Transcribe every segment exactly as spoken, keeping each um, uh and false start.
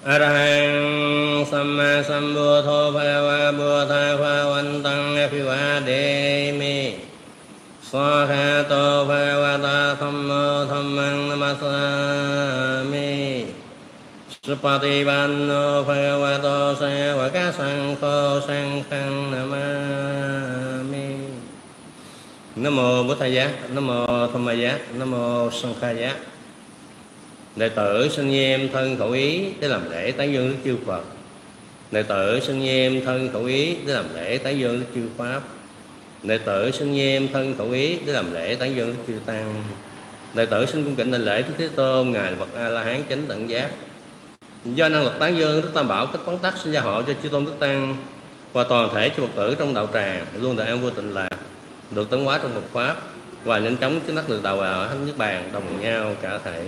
Arahang Samma Sambuddho Bhagava Buddha Bhavantang Abhivademi Swahato Bhagavata Thammo Dhammang Namasami Supatipanno Bhagavato Savaka Sankho Sankhang Namami. Nam mô Bổn Thầy Giá, Nam mô Tham Ma Giá, Nam mô Sangha Giá. Đệ tử xin nghiêm thân khẩu ý để làm lễ tán dương Đức Chư Phật. Đệ tử xin nghiêm thân khẩu ý để làm lễ tán dương Đức Chư Pháp. Đệ tử xin nghiêm thân khẩu ý để làm lễ tán dương Đức Chư Tăng. Đệ tử xin cung kính đảnh lễ Đức Thế Tôn, ngài Phật A La Hán chánh tận giác. Do năng lực tán dương Đức Tam Bảo cách quán tắc xin gia hộ cho chư tôn Đức Tăng và toàn thể chư Phật tử trong đạo tràng luôn được an vui tịnh lạc, được tấn hóa trong Phật pháp và nhanh chóng chứng đắc được đạo ở thánh niết bàn đồng nhau cả thể.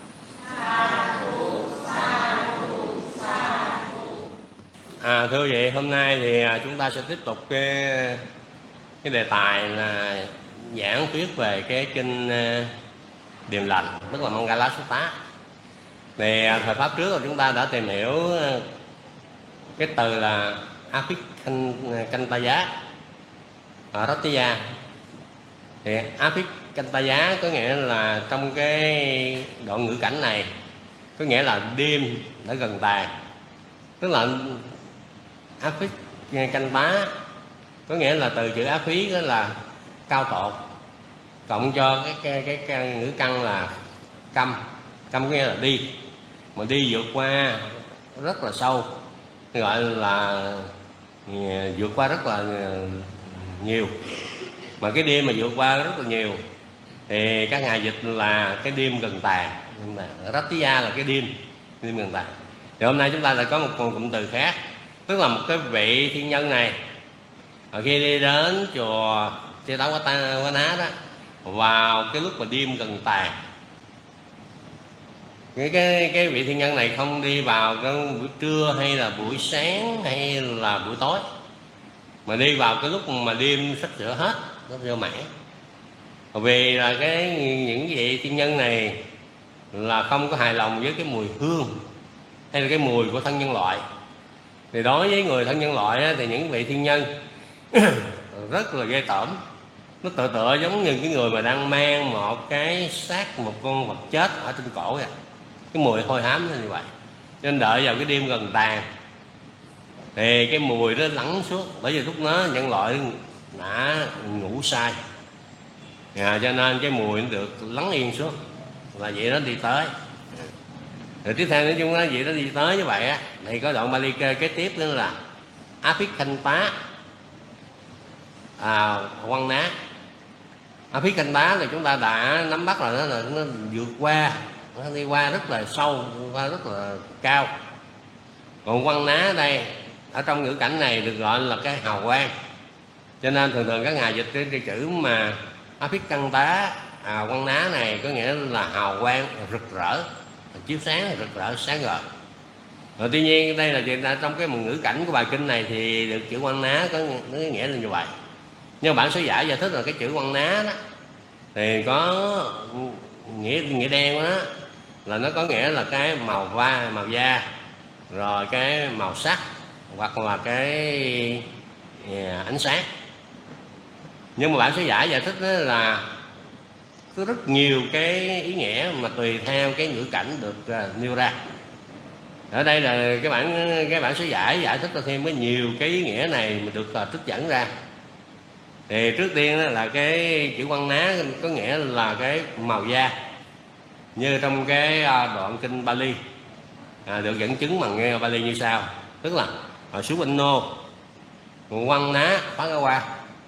À, thưa quý vị, hôm nay thì chúng ta sẽ tiếp tục cái cái đề tài là giảng thuyết về cái kinh Điềm Lành, tức là Mangala Sutta. Thì thời pháp trước là chúng ta đã tìm hiểu cái từ là Abhikantaya Rattiya. Thì Abhikantaya có nghĩa là trong cái đoạn ngữ cảnh này có nghĩa là đêm đã gần tàn, tức là Abhikantaya có nghĩa là từ chữ áp phí đó là cao tột, cộng cho cái cái, cái, cái ngữ căn là câm. Câm có nghĩa là đi, mà đi vượt qua rất là sâu, gọi là vượt qua rất là nhiều. Mà cái đêm mà vượt qua rất là nhiều thì các ngài dịch là cái đêm gần tàn. Rattiya là cái đêm, đêm gần tàn. Thì hôm nay chúng ta lại có một cụm từ khác, tức là một cái vị thiên nhân này khi đi đến chùa Chư Tá Quá Ná đó, vào cái lúc mà đêm gần tàn, cái, cái cái vị thiên nhân này không đi vào cái buổi trưa hay là buổi sáng hay là buổi tối, mà đi vào cái lúc mà đêm sắp sửa hết, nó vô mãn. Vì là cái những vị thiên nhân này là không có hài lòng với cái mùi hương hay là cái mùi của thân nhân loại. Thì đối với người thân nhân loại á, thì những vị thiên nhân rất là ghê tởm. Nó tựa tựa giống như cái người mà đang mang một cái xác một con vật chết ở trên cổ vậy. Cái mùi hôi hám như vậy. Cho nên đợi vào cái đêm gần tàn thì cái mùi nó lắng xuống, bởi vì lúc đó nhân loại đã ngủ say à, cho nên cái mùi nó được lắng yên xuống, là vậy nó đi tới. Rồi tiếp theo nói chung đó, vậy nó đi tới như vậy á, thì có đoạn Bali kế tiếp nữa là Abhikantaya à, Quăng Ná. Abhikantaya là chúng ta đã nắm bắt là nó là nó vượt qua, nó đi qua rất là sâu, qua rất là cao. Còn Quăng Ná ở đây, ở trong ngữ cảnh này được gọi là cái hào quang. Cho nên thường thường các ngài dịch cái, cái chữ mà Abhikantaya à, Quăng Ná này có nghĩa là hào quang rực rỡ, chiếu sáng rực rỡ sáng ngời. Rồi tuy nhiên đây là chuyện trong cái ngữ cảnh của bài kinh này thì được chữ Quăng Ná có nó nghĩa là như vậy. Nhưng bản số giải giải thích là cái chữ Quăng Ná đó thì có nghĩa nghĩa đen đó, là nó có nghĩa là cái màu va màu da, rồi cái màu sắc hoặc là cái yeah, ánh sáng. Nhưng mà bản số giải giải thích đó là có rất nhiều cái ý nghĩa mà tùy theo cái ngữ cảnh được uh, nêu ra. Ở đây là cái bản cái bản số giải giải thích thêm với nhiều cái ý nghĩa này mà được uh, trích dẫn ra. Thì trước tiên đó là cái chữ Quăng Ná có nghĩa là cái màu da, như trong cái uh, đoạn kinh Bali à, được dẫn chứng bằng nghe Bali như sau, tức là ở Sú Binh Nô Quăng Ná Phá Cá Qua.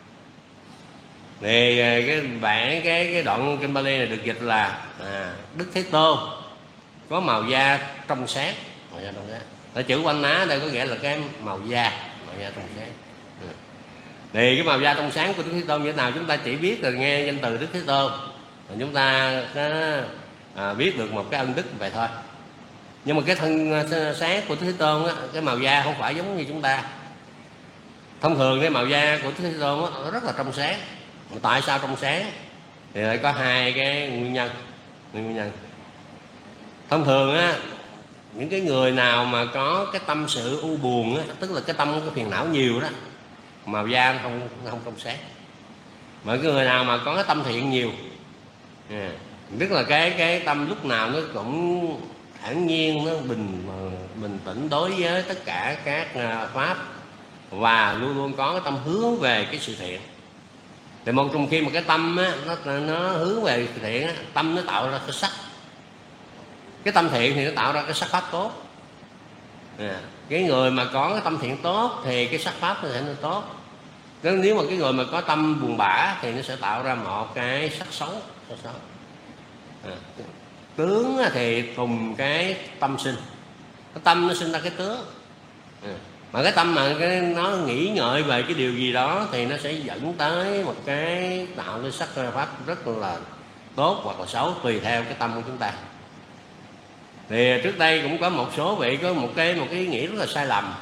Thì cái bản cái cái đoạn kinh Bali này được dịch là à, Đức Thế Tôn có màu da trong sáng, màu da trong sáng. Ở chữ Quăng Ná đây có nghĩa là cái màu da, màu da trong sáng. Ừ. Thì cái màu da trong sáng của Đức Thế Tôn như thế nào chúng ta chỉ biết là nghe danh từ Đức Thế Tôn, và chúng ta có à, biết được một cái ân đức vậy thôi. Nhưng mà cái thân sáng của Đức Thế Tôn á, cái màu da không phải giống như chúng ta. Thông thường cái màu da của Đức Thế Tôn á, nó rất là trong sáng. Mà tại sao trong sáng thì lại có hai cái nguyên nhân. Nguyên nhân thông thường á, những cái người nào mà có cái tâm sự u buồn á, tức là cái tâm cái phiền não nhiều đó, màu da không không trong sáng. Mà cái người nào mà có cái tâm thiện nhiều, à, tức là cái cái tâm lúc nào nó cũng thản nhiên, nó bình bình tĩnh đối với tất cả các pháp, và luôn luôn có cái tâm hướng về cái sự thiện. Thì một trong khi mà cái tâm á, nó nó hướng về sự thiện á, tâm nó tạo ra cái sắc. Cái tâm thiện thì nó tạo ra cái sắc pháp tốt. À, cái người mà có cái tâm thiện tốt thì cái sắc pháp nó sẽ nó tốt. Nếu mà cái người mà có tâm buồn bã thì nó sẽ tạo ra một cái sắc xấu. Sắc xấu. À, tướng thì cùng cái tâm sinh, cái tâm nó sinh ra cái tướng. À, mà cái tâm mà cái nó nghĩ ngợi về cái điều gì đó thì nó sẽ dẫn tới một cái tạo cái sắc pháp rất là tốt hoặc là xấu, tùy theo cái tâm của chúng ta. Thì trước đây cũng có một số vị có một cái một cái ý nghĩ rất là sai lầm,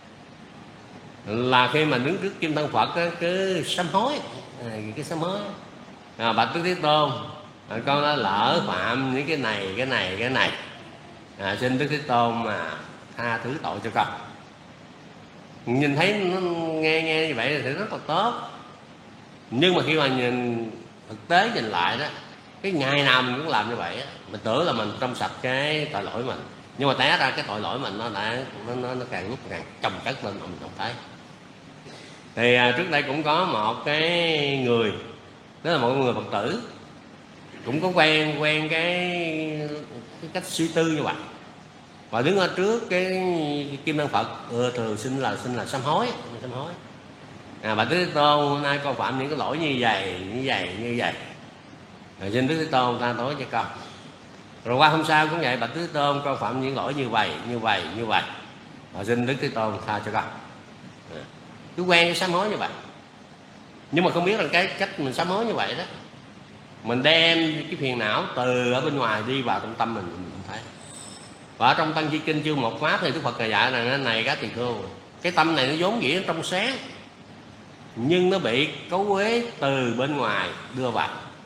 là khi mà đứng trước kim thân Phật á, cứ sám hối, à, cái sám hối, à, bạch Đức Thế Tôn, à, con đã lỡ phạm những cái này cái này cái này, à, xin Đức Thế Tôn mà tha thứ tội cho con. Nhìn thấy nó nghe nghe như vậy thì rất là tốt, nhưng mà khi mà nhìn thực tế nhìn lại đó, cái ngày nào mình cũng làm như vậy á, mình tưởng là mình trong sạch cái tội lỗi mình, nhưng mà té ra cái tội lỗi mình nó đã nó nó, nó càng lúc càng chồng chất lên mà mình không thấy. Thì à, trước đây cũng có một cái người, đó là một người Phật tử, cũng có quen quen cái, cái cách suy tư như vậy, và đứng ở trước cái kim thân Phật, ừ, thường xin là xin là sám hối, sám hối. À, bạch Đức Thế Tôn, hôm nay con phạm những cái lỗi như vậy, như vậy, như vậy. Rồi xin Đức Thế Tôn tha thứ cho con. Rồi qua hôm sau cũng vậy, bạch Đức Thế Tôn, con phạm những lỗi như vậy, như vậy, như vậy. Rồi xin Đức Thế Tôn tha cho con. À, cứ quen cái sám hối như vậy. Nhưng mà không biết là cái cách mình sám hối như vậy đó, mình đem cái phiền não từ ở bên ngoài đi vào trong tâm mình, mình không thấy. Và ở trong Tăng Chi Kinh chương một pháp thì Đức Phật dạy rằng này các tỳ khưu, cái tâm này nó vốn dĩ trong sáng, nhưng nó bị cấu uế từ bên ngoài đưa vào.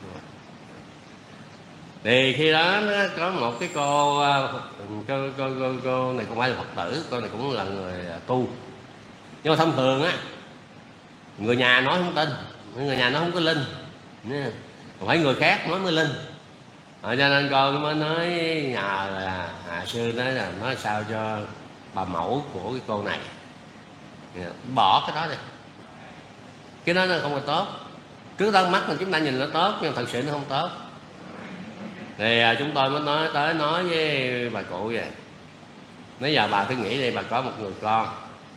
Thì khi đó nó có một cái cô cô, cô, cô, cô này cũng phải là Phật tử, cô này cũng là người tu, nhưng mà thông thường á, người nhà nói không tin, người nhà nói không có linh, phải người khác nói mới linh. Rồi cho nên con mới nói nhờ là Hạ sư nói là nói sao cho bà mẫu của cái cô này bỏ cái đó đi, cái đó nó không có tốt. Trước đó mắt mình chúng ta nhìn nó tốt, nhưng thật sự nó không tốt. Thì chúng tôi mới nói tới nói với bà cụ vậy, nói giờ bà cứ nghĩ đi, bà có một người con.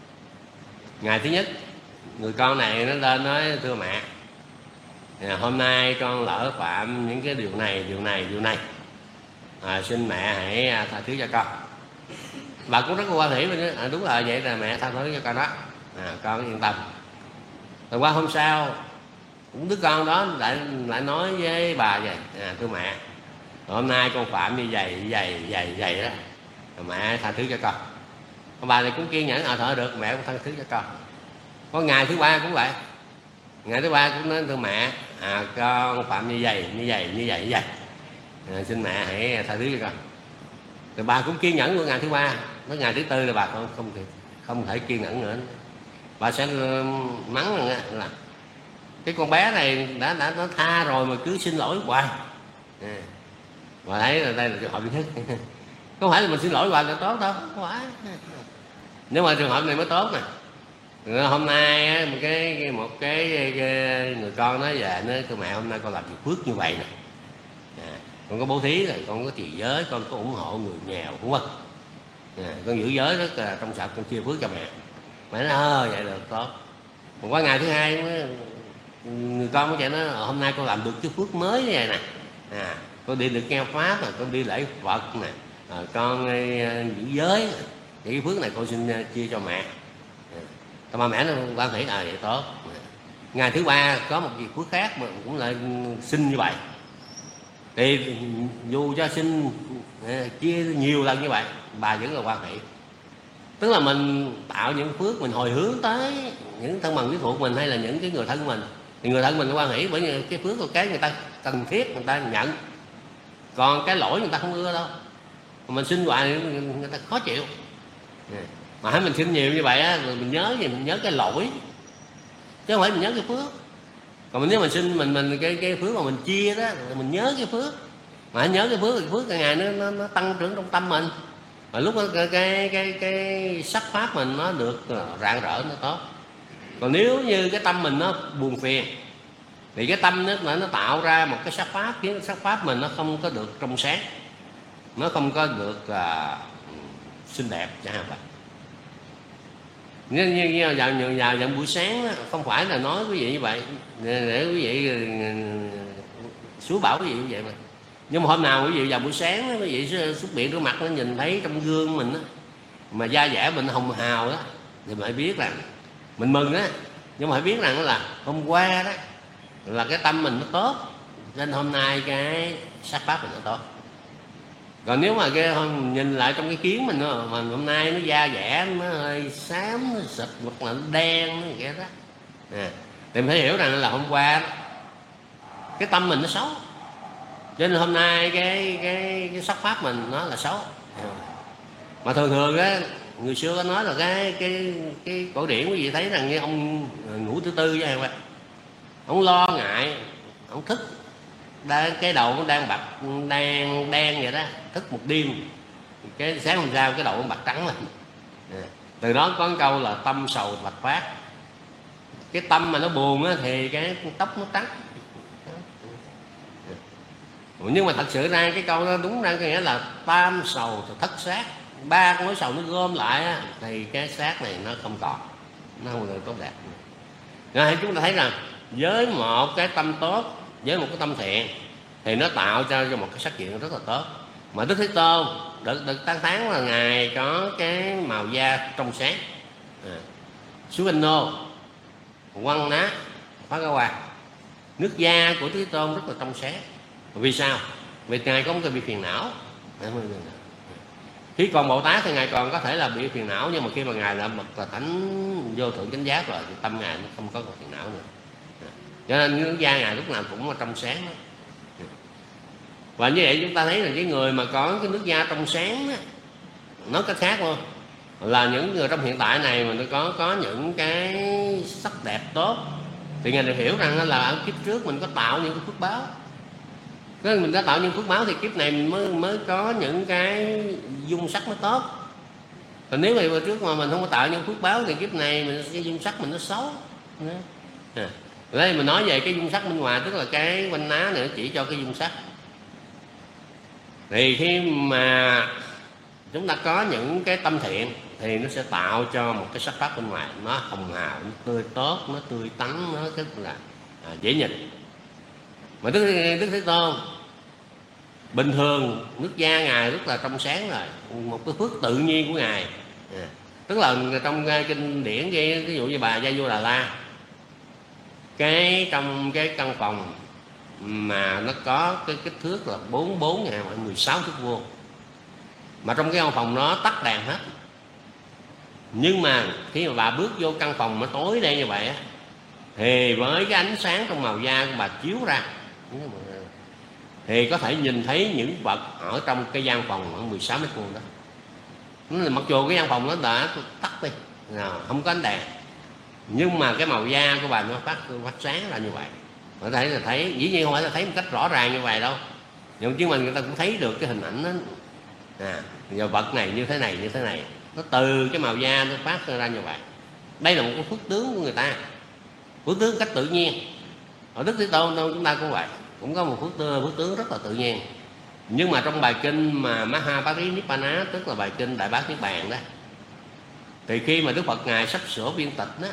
Ngày thứ nhất, người con này nó lên nói thưa mẹ, à, hôm nay con lỡ phạm những cái điều này, điều này, điều này, à, xin mẹ hãy tha thứ cho con. Bà cũng rất là hoan hỉ, à, đúng là vậy là mẹ tha thứ cho con đó, à, con yên tâm. Rồi qua hôm sau, đứa con đó lại lại nói với bà vậy, à, thưa mẹ, hôm nay con phạm như vậy, như vậy, như vậy, như vậy đó, rồi mẹ tha thứ cho con. Còn bà này cũng kiên nhẫn, à thôi được, mẹ cũng tha thứ cho con. Có ngày thứ ba cũng vậy, ngày thứ ba cũng nói thưa mẹ, à con phạm như vậy, như vậy, như vậy, như vậy, à, xin mẹ hãy tha thứ cho con. Rồi bà cũng kiên nhẫn luôn ngày thứ ba. Tới ngày thứ tư là bà không không thể không thể kiên nhẫn nữa, bà sẽ mắng rằng là cái con bé này đã đã nó tha rồi mà cứ xin lỗi hoài. À, bà thấy là đây là trường hợp thứ nhất. Không phải là mình xin lỗi hoài là tốt đâu, không phải. Nếu mà trường hợp này mới tốt nè. Rồi hôm nay một cái một cái, cái người con nói về nói thưa mẹ, hôm nay con làm việc phước như vậy nè, à, con có bố thí rồi, con có trì giới, con có ủng hộ người nghèo, đúng không? À, con giữ giới rất là trong sạch, con chia phước cho mẹ. Mẹ nói ơ vậy là tốt. Còn qua ngày thứ hai người con của chị nói hôm nay con làm được cái phước mới như vậy nè, à, con đi được nghe pháp, mà con đi lễ Phật nè, à, con uh, giữ giới, thì cái phước này con xin uh, chia cho mẹ. À, mà mẹ nó quan hệ à vậy tốt. À, ngày thứ ba có một việc phước khác mà cũng lại xin như vậy, thì dù cho xin uh, chia nhiều lần như vậy, bà vẫn là quan hệ. Tức là mình tạo những phước, mình hồi hướng tới những thân bằng quyến thuộc mình hay là những cái người thân mình, thì người thân mình quan hỷ, bởi vì cái phước là cái người ta cần thiết người ta nhận, còn cái lỗi người ta không ưa đâu. mình xin hoài người ta khó chịu. Mà hãy mình xin nhiều như vậy á, mình nhớ gì, mình nhớ cái lỗi chứ không phải mình nhớ cái phước. Còn nếu mình xin mình mình cái cái phước mà mình chia đó, mình nhớ cái phước, mà hãy nhớ cái phước, cái phước cái ngày nó, nó nó tăng trưởng trong tâm mình, và lúc đó cái cái cái, cái sắc pháp mình nó được rạng rỡ, nó tốt. Còn nếu như cái tâm mình nó buồn phiền thì cái tâm nó nó tạo ra một cái sắc pháp, khiến cái sắc pháp mình nó không có được trong sáng, nó không có được uh, xinh đẹp chẳng hạn vậy. Như, như, như vào, vào, vào buổi sáng đó, không phải là nói quý vị như vậy để, để quý vị xúi bảo quý vị như vậy mà. Nhưng mà hôm nào quý vị vào buổi sáng đó, quý vị xuất biện rửa mặt nó nhìn thấy trong gương mình đó, mà da dẻ mình hồng hào đó, thì mình phải biết rằng mình mừng á. Nhưng mà phải biết rằng là hôm qua đó là cái tâm mình nó tốt, nên hôm nay cái sắc pháp mình nó tốt. Còn nếu mà cái nhìn lại trong cái kiến mình đó, mà hôm nay nó da dẻ nó hơi xám, nó xịt hoặc là nó đen, nó vậy đó à, thì mình phải hiểu rằng là hôm qua đó, cái tâm mình nó xấu, cho nên hôm nay cái cái cái sắc pháp mình nó là xấu. Mà thường thường á, người xưa có nói là cái cái cái cổ điển quý vị thấy rằng như ông Ngũ Tử Tư vậy vậy, ông lo ngại, ông thức đang cái đầu nó đang bạc đang đen vậy đó, thức một đêm, cái sáng hôm sau cái đầu nó bạc trắng lên. Từ đó có câu là tâm sầu bạch phát. Cái tâm mà nó buồn á, thì cái tóc nó trắng. Nhưng mà thật sự ra cái câu đó đúng ra nghĩa là tam sầu thì thất xác. Ba cái mối sầu nó gom lại á, thì cái xác này nó không còn, nó không được tốt đẹp. Rồi chúng ta thấy rằng với một cái tâm tốt, với một cái tâm thiện thì nó tạo cho, cho một cái sắc diện rất là tốt. Mà Đức Thế Tôn được, được tán thán là Ngài có cái màu da trong sáng. à, Suvanô, Quăng Ná, Phá Cá Hoa, nước da của Thế Tôn rất là trong sáng. Vì sao? Vì Ngài có một cái bị phiền não. Khi còn Bồ Tát thì Ngài còn có thể là bị phiền não, nhưng mà khi mà Ngài là bậc là thánh vô thượng chánh giác rồi thì tâm Ngài nó không có còn phiền não nữa. Cho nên nước da Ngài lúc nào cũng trong sáng đó. Và như vậy chúng ta thấy là cái người mà có cái nước da trong sáng đó, nói cách khác luôn là những người trong hiện tại này mà nó có có những cái sắc đẹp tốt thì Ngài được hiểu rằng là ở kiếp trước mình có tạo những cái phước báo. Cái mình đã tạo những phước báo thì kiếp này mình mới mới có những cái dung sắc nó tốt. Còn nếu mà trước mà mình không có tạo những phước báo thì kiếp này mình cái dung sắc mình nó xấu. À, đây mình nói về cái dung sắc bên ngoài, tức là cái quanh ná này nó chỉ cho cái dung sắc. Thì khi mà chúng ta có những cái tâm thiện thì nó sẽ tạo cho một cái sắc pháp bên ngoài nó hồng hào, nó tươi tốt, nó tươi tắn, nó rất là à, dễ nhìn. Mà Đức, Đức Thế Tôn bình thường nước da Ngài rất là trong sáng rồi, một cái phước tự nhiên của Ngài. à, Tức là trong kinh điển cái ví dụ như bà Gia Vô Đà La, cái trong cái căn phòng mà nó có cái kích thước là bốn bốn ngàn mười sáu thước vuông, mà trong cái căn phòng nó tắt đèn hết. Nhưng mà khi mà bà bước vô căn phòng nó tối đen như vậy á, thì với cái ánh sáng trong màu da của bà chiếu ra thì có thể nhìn thấy những vật ở trong cái gian phòng khoảng mười sáu mét vuông đó. Mặc dù cái gian phòng nó đã tắt đi, không có ánh đèn, nhưng mà cái màu da của bà nó phát phát sáng là như vậy. Có thể là thấy, dĩ nhiên không phải là thấy một cách rõ ràng như vậy đâu, nhưng chứ mình người ta cũng thấy được cái hình ảnh đó. À, giờ vật này như thế này như thế này, nó từ cái màu da nó phát ra như vậy. Đây là một cái phước tướng của người ta, phước tướng cách tự nhiên. Ở Đức Thế Tôn chúng ta cũng vậy, cũng có một phước tướng, phước tướng rất là tự nhiên. Nhưng mà trong bài kinh mà Mahaparinibbana, tức là bài kinh Đại Bát Niết Bàn đó, thì khi mà Đức Phật Ngài sắp sửa viên tịch đó,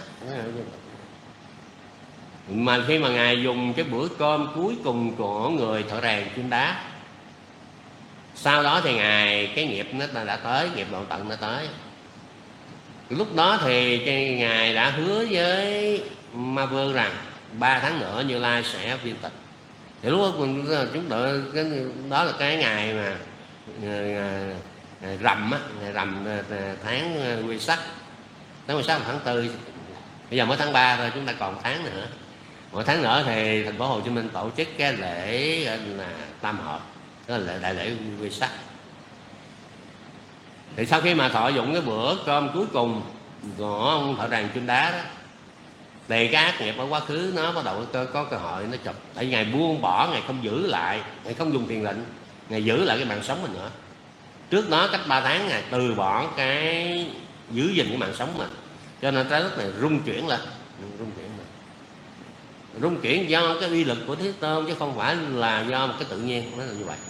mà khi mà Ngài dùng cái bữa cơm cuối cùng của người thợ rèn chim đá, sau đó thì Ngài cái nghiệp nó đã tới, nghiệp đoạn tận đã tới. Lúc đó thì cái Ngài đã hứa với Ma Vương rằng ba tháng nữa Như Lai sẽ viên tịch. Thì lúc đó chúng đợi cái đó là cái ngày mà ngày rằm á, ngày rằm tháng Quy Sắc, tháng Quy Sắc là tháng tư. Bây giờ mới tháng ba thôi, chúng ta còn tháng nữa. Một tháng nữa thì thành phố Hồ Chí Minh tổ chức cái lễ là Tam Hợp, đó là đại lễ Quy Sắc. Thì sau khi mà thọ dụng cái bữa cơm cuối cùng của ông thợ rèn chun đá đó, thì cái ác nghiệp ở quá khứ nó bắt đầu có, có cơ hội nó chụp. Tại vì Ngài buông bỏ, Ngài không giữ lại, Ngài không dùng thiền định, Ngài giữ lại cái mạng sống mình nữa. Trước đó cách ba tháng Ngài từ bỏ cái giữ gìn cái mạng sống mình, cho nên trái đất này rung chuyển lên, rung chuyển lên. Rung chuyển do cái uy lực của Thế Tôn chứ không phải là do một cái tự nhiên, nó là như vậy.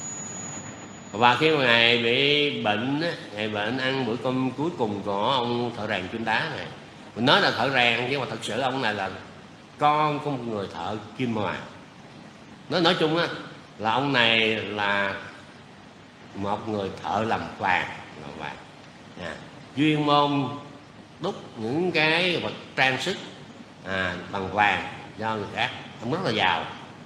Và khi mà Ngài bị bệnh, Ngài bệnh ăn bữa cơm cuối cùng của ông thợ rèn chun đá này. Mình nói là thợ rèn nhưng mà thật sự ông này là con của một người thợ kim hoàn. Nói nói chung á là ông này là một người thợ làm vàng, làm vàng. À, chuyên môn đúc những cái vật trang sức à, bằng vàng do người khác. Ông rất là giàu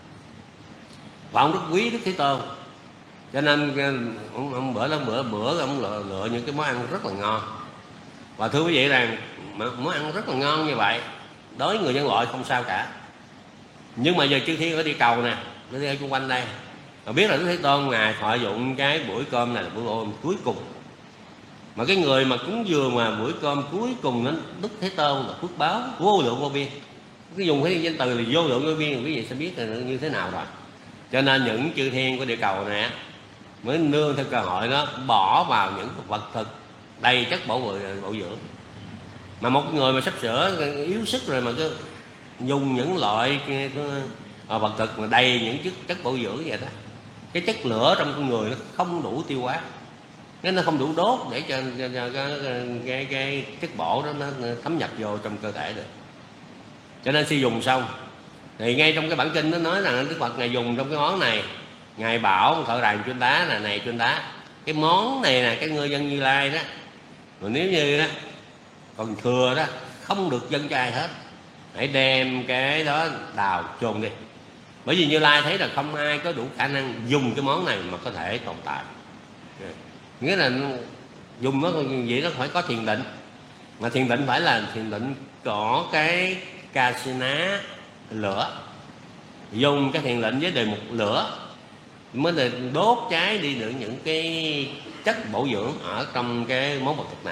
và ông rất quý Đức Thế Tôn, cho nên ông, ông bữa đó bữa bữa ông lựa, lựa những cái món ăn rất là ngon. Và thưa quý vị rằng món ăn rất là ngon như vậy đối với người nhân loại không sao cả, nhưng mà giờ chư thiên ở đi cầu nè, nó đi ở xung quanh đây, mà biết là Đức Thế Tôn Ngài thọ dụng cái buổi cơm này là buổi cơm cuối cùng, mà cái người mà cúng dường mà buổi cơm cuối cùng đó, Đức Thế Tôn là phước báo vô lượng vô biên. Cái dùng cái danh từ là vô lượng vô biên, quý vị sẽ biết là như thế nào rồi. Cho nên những chư thiên của địa cầu này mới nương theo cơ hội đó bỏ vào những vật thực đầy chất bổ bổ dưỡng. Mà một người mà sắp sửa yếu sức rồi mà cứ dùng những loại vật thực mà đầy những chất chất bổ dưỡng vậy đó, cái chất lửa trong con người nó không đủ tiêu hóa, nó không đủ đốt để cho, cho, cho cái, cái, cái chất bổ đó nó thấm nhập vô trong cơ thể được. Cho nên khi dùng xong thì ngay trong cái bản kinh nó nói rằng Đức Phật Ngài dùng trong cái món này, Ngài bảo thợ rèn chun đá là này chun đá, cái món này là cái ngư dân Như Lai đó, rồi nếu như đó còn thừa đó không được dâng cho ai hết, hãy đem cái đó đào chôn đi. Bởi vì Như Lai thấy là không ai có đủ khả năng dùng cái món này mà có thể tồn tại. Nghĩa là dùng nó vậy nó phải có thiền định, mà thiền định phải là thiền định có cái Kasina lửa, dùng cái thiền định với đề mục lửa mới là đốt cháy đi được những cái chất bổ dưỡng ở trong cái món vật thực này.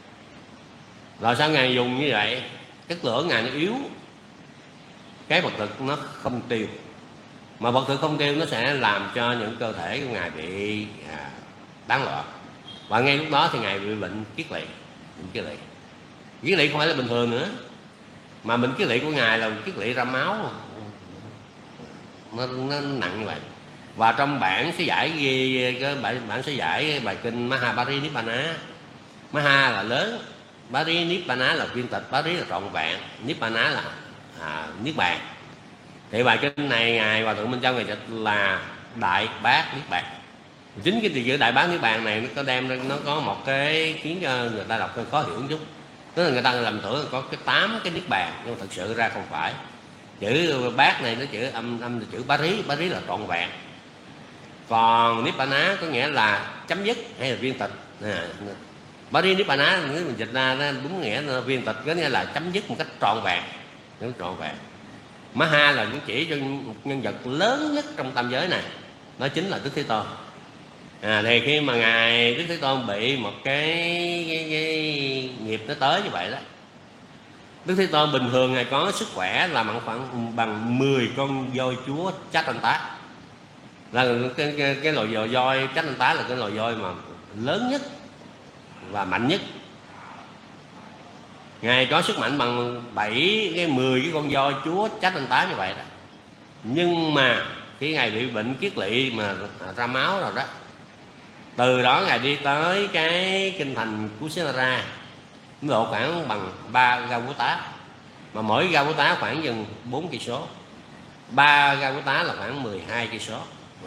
Rồi sao Ngài dùng như vậy, chất lửa Ngài nó yếu, cái vật thực nó không tiêu, mà vật thực không tiêu nó sẽ làm cho những cơ thể của Ngài bị à, tán loạn. Và ngay lúc đó thì Ngài bị bệnh kiết lỵ. Bệnh kiết lỵ kiết lỵ không phải là bình thường nữa, mà bệnh kiết lỵ của Ngài là kiết lỵ ra máu, nó, nó nặng như vậy. Và trong bản sớ giải ghi cái bản, bản sớ giải bài kinh Mahaparinibbana, Maha là lớn, Parinibbana là viên tịch, Pari là trọn vẹn, Nibbana là à, niết bàn. Thì bài kinh này Ngài Hòa Thượng Minh Châu Ngài dịch là đại bát niết bàn. Chính cái từ chữ đại bát niết bàn này nó có đem nó có một cái khiến cho người ta đọc hơi khó hiểu một chút. Tức là người ta làm tưởng có cái tám cái niết bàn, nhưng mà thật sự ra không phải. Chữ bát này nó chữ âm âm là chữ Pari, Pari là trọn vẹn. Còn Nibbana có nghĩa là chấm dứt hay là viên tịch. À, Parinibbana nếu mình dịch ra nó đúng nghĩa là viên tịch, có nghĩa là chấm dứt một cách trọn vẹn, đúng trọn vẹn. Maha là những chỉ cho một nhân vật lớn nhất trong tam giới này, đó chính là Đức Thế Tôn. À, thì khi mà Ngài Đức Thế Tôn bị một cái, cái, cái nghiệp nó tới như vậy đó, Đức Thế Tôn bình thường Ngài có sức khỏe là bằng khoảng bằng mười con voi chúa Chánh-Tá. Là cái, cái, cái loài voi Chánh-Tá là cái loài voi mà lớn nhất và mạnh nhất. Ngài có sức mạnh bằng bảy cái mười cái con voi chúa Chánh-Tá như vậy đó. Nhưng mà khi Ngài bị bệnh kiết lỵ mà ra máu rồi đó, từ đó Ngài đi tới cái kinh thành Kusinara, độ khoảng bằng ba ga Quốc Tá, mà mỗi ga Quốc Tá khoảng gần bốn cây số, ba ga Quốc Tá là khoảng mười hai cây số,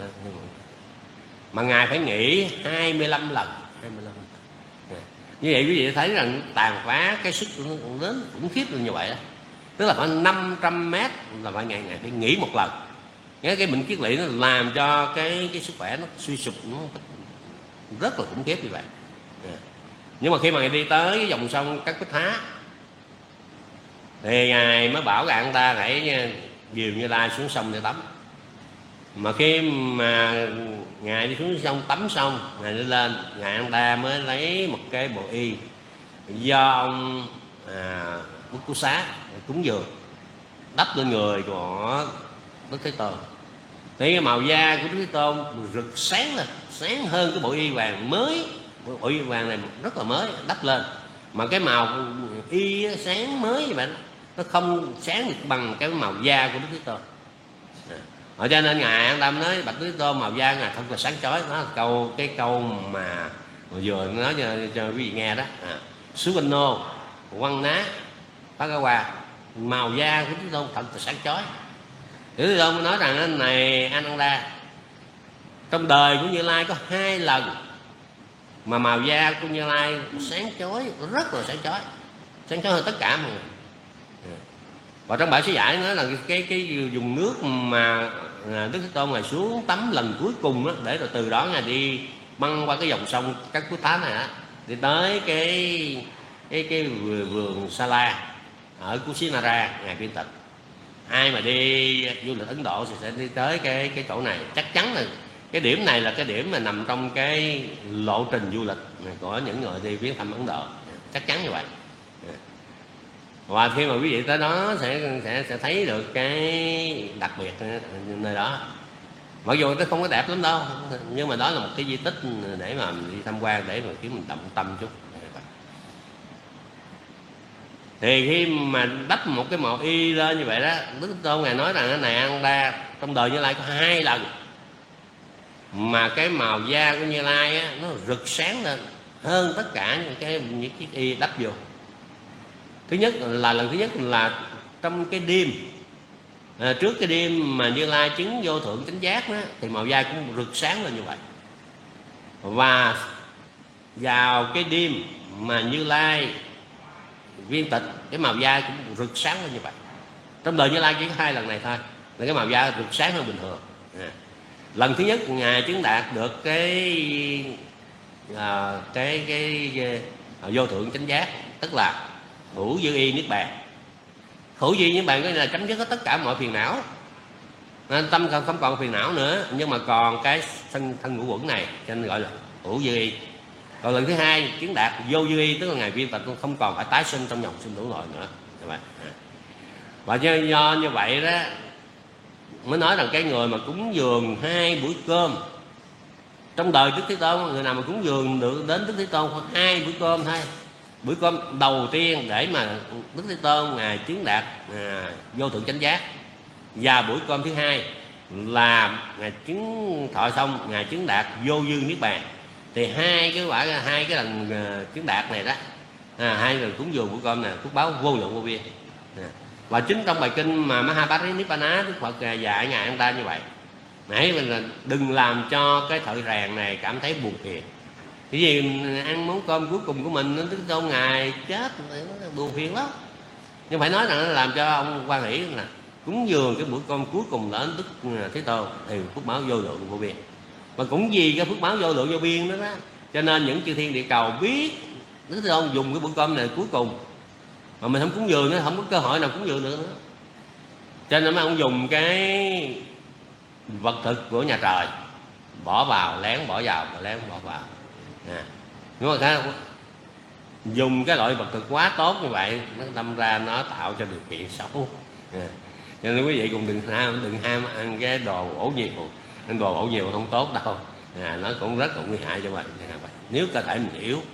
mà Ngài phải nghỉ hai mươi lăm lần. Như vậy quý vị thấy rằng tàn phá cái sức nó cũng lớn khủng khiếp như vậy đó. Tức là khoảng năm trăm mét là phải ngày ngày phải nghỉ một lần. Cái cái bệnh kiết lỵ nó làm cho cái cái sức khỏe nó suy sụp, nó rất là khủng khiếp như vậy. Nhưng mà khi mà Ngài đi tới cái dòng sông Cát Bích Thá thì Ngài mới bảo các anh ta hãy dìu Như Lai xuống sông để tắm. Mà khi mà ngài đi xuống sông tắm xong, ngài đi lên, ngài Ananda mới lấy một cái bộ y do ông à, Bức Cú Xá cúng dường đắp lên người của Đức Thế Tôn. Thì cái màu da của Đức Thế Tôn rực sáng lên, sáng hơn cái bộ y vàng mới. Bộ y vàng này rất là mới đắp lên, mà cái màu y sáng mới như vậy nó không sáng được bằng cái màu da của Đức Thế Tôn. Ở cho nên ngài An Tâm nói bạch Đức Thế Tôn màu da ngài thật là sáng chói. Đó là câu cái câu mà vừa nói cho, cho quý vị nghe đó. À, Suvanno Quăng Ná Bhagawa, màu da của Đức Thế Tôn thật là sáng chói. Đức Thế Tôn mới nói rằng này Ananda, trong đời của Như Lai có hai lần mà màu da của Như Lai sáng chói, rất là sáng chói, sáng chói hơn tất cả mọi người. Và trong bài sứ giải nói là cái cái dùng nước mà Đức Thế Tôn ngài xuống tắm lần cuối cùng đó, để rồi từ đó ngài đi băng qua cái dòng sông các Cú Thá này đó, đi tới cái cái cái vườn Sa La ở Kusinara ngài viên tịch. Ai mà đi du lịch Ấn Độ thì sẽ đi tới cái cái chỗ này, chắc chắn là cái điểm này là cái điểm mà nằm trong cái lộ trình du lịch của những người đi viếng thăm Ấn Độ, chắc chắn như vậy. Và khi mà quý vị tới đó sẽ sẽ sẽ thấy được cái đặc biệt nơi đó. Mặc dù nó không có đẹp lắm đâu, nhưng mà đó là một cái di tích để mà mình đi tham quan, để mà khiến mình động tâm chút. Thì khi mà đắp một cái màu y lên như vậy đó, Đức Thế Tôn ngài nói rằng cái này Ananda, trong đời Như Lai có hai lần mà cái màu da của Như Lai á, nó rực sáng lên hơn tất cả những cái những chiếc y đắp vô. Thứ nhất là lần thứ nhất là trong cái đêm à, trước cái đêm mà Như Lai chứng vô thượng chánh giác đó, thì màu da cũng rực sáng lên như vậy. Và vào cái đêm mà Như Lai viên tịch, cái màu da cũng rực sáng lên như vậy. Trong đời Như Lai chỉ có hai lần này thôi là cái màu da rực sáng hơn bình thường. À, lần thứ nhất ngài chứng đạt được cái à, cái, cái, cái, cái vô thượng chánh giác, tức là hữu dư y niết bàn. Hữu dư niết bàn có nghĩa là chấm dứt hết tất cả mọi phiền não, nên tâm không còn phiền não nữa, nhưng mà còn cái thân thân ngũ uẩn này, cho nên gọi là hữu dư y. Còn lần thứ hai chứng đạt vô dư y, tức là ngài viên tịch không còn phải tái sinh trong dòng sinh tử luân nữa. Và do, do như vậy đó mới nói rằng cái người mà cúng dường hai buổi cơm trong đời Đức Thế Tôn, người nào mà cúng dường được đến Đức Thế Tôn khoảng hai bữa cơm thôi. Bữa cơm đầu tiên để mà Đức Thế Tôn ngài chứng đạt à, vô thượng chánh giác, và buổi cơm thứ hai là ngài chứng thọ xong ngài chứng đạt vô dư niết bàn. Thì hai cái quả hai cái lần uh, chứng đạt này đó, à, hai lần cúng dường bữa cơm này phước báo vô lượng vô biên. À, và chính trong bài kinh mà Mahabharanippana Đức Phật dạy ngài An Ta như vậy. Nãy mình là đừng làm cho cái thợ rèn này cảm thấy buồn phiền. Cái gì ăn món cơm cuối cùng của mình, Đức Tôn ngài chết buồn phiền lắm. Nhưng phải nói rằng nó làm cho ông quan hỷ là cúng dường cái bữa cơm cuối cùng đến Đức Thế Tôn thì phước báo vô lượng vô biên. Và cũng vì cái phước báo vô lượng vô biên đó, đó cho nên những chư thiên địa cầu biết Đức Thế Tôn dùng cái bữa cơm này cuối cùng, mà mình không cúng dường nữa, không có cơ hội nào cúng dường được nữa. Cho nên mấy ông dùng cái vật thực của nhà trời bỏ vào, lén bỏ vào, lén bỏ vào. À, nhưng mà cái dùng cái loại vật thực quá tốt như vậy, nó đâm ra nó tạo cho điều kiện xấu. À, cho nên quý vị cũng đừng ham đừng ham ăn cái đồ ổ nhiều, ăn đồ ổ nhiều không tốt đâu. À, nó cũng rất là nguy hại cho mình nếu cơ thể mình yếu.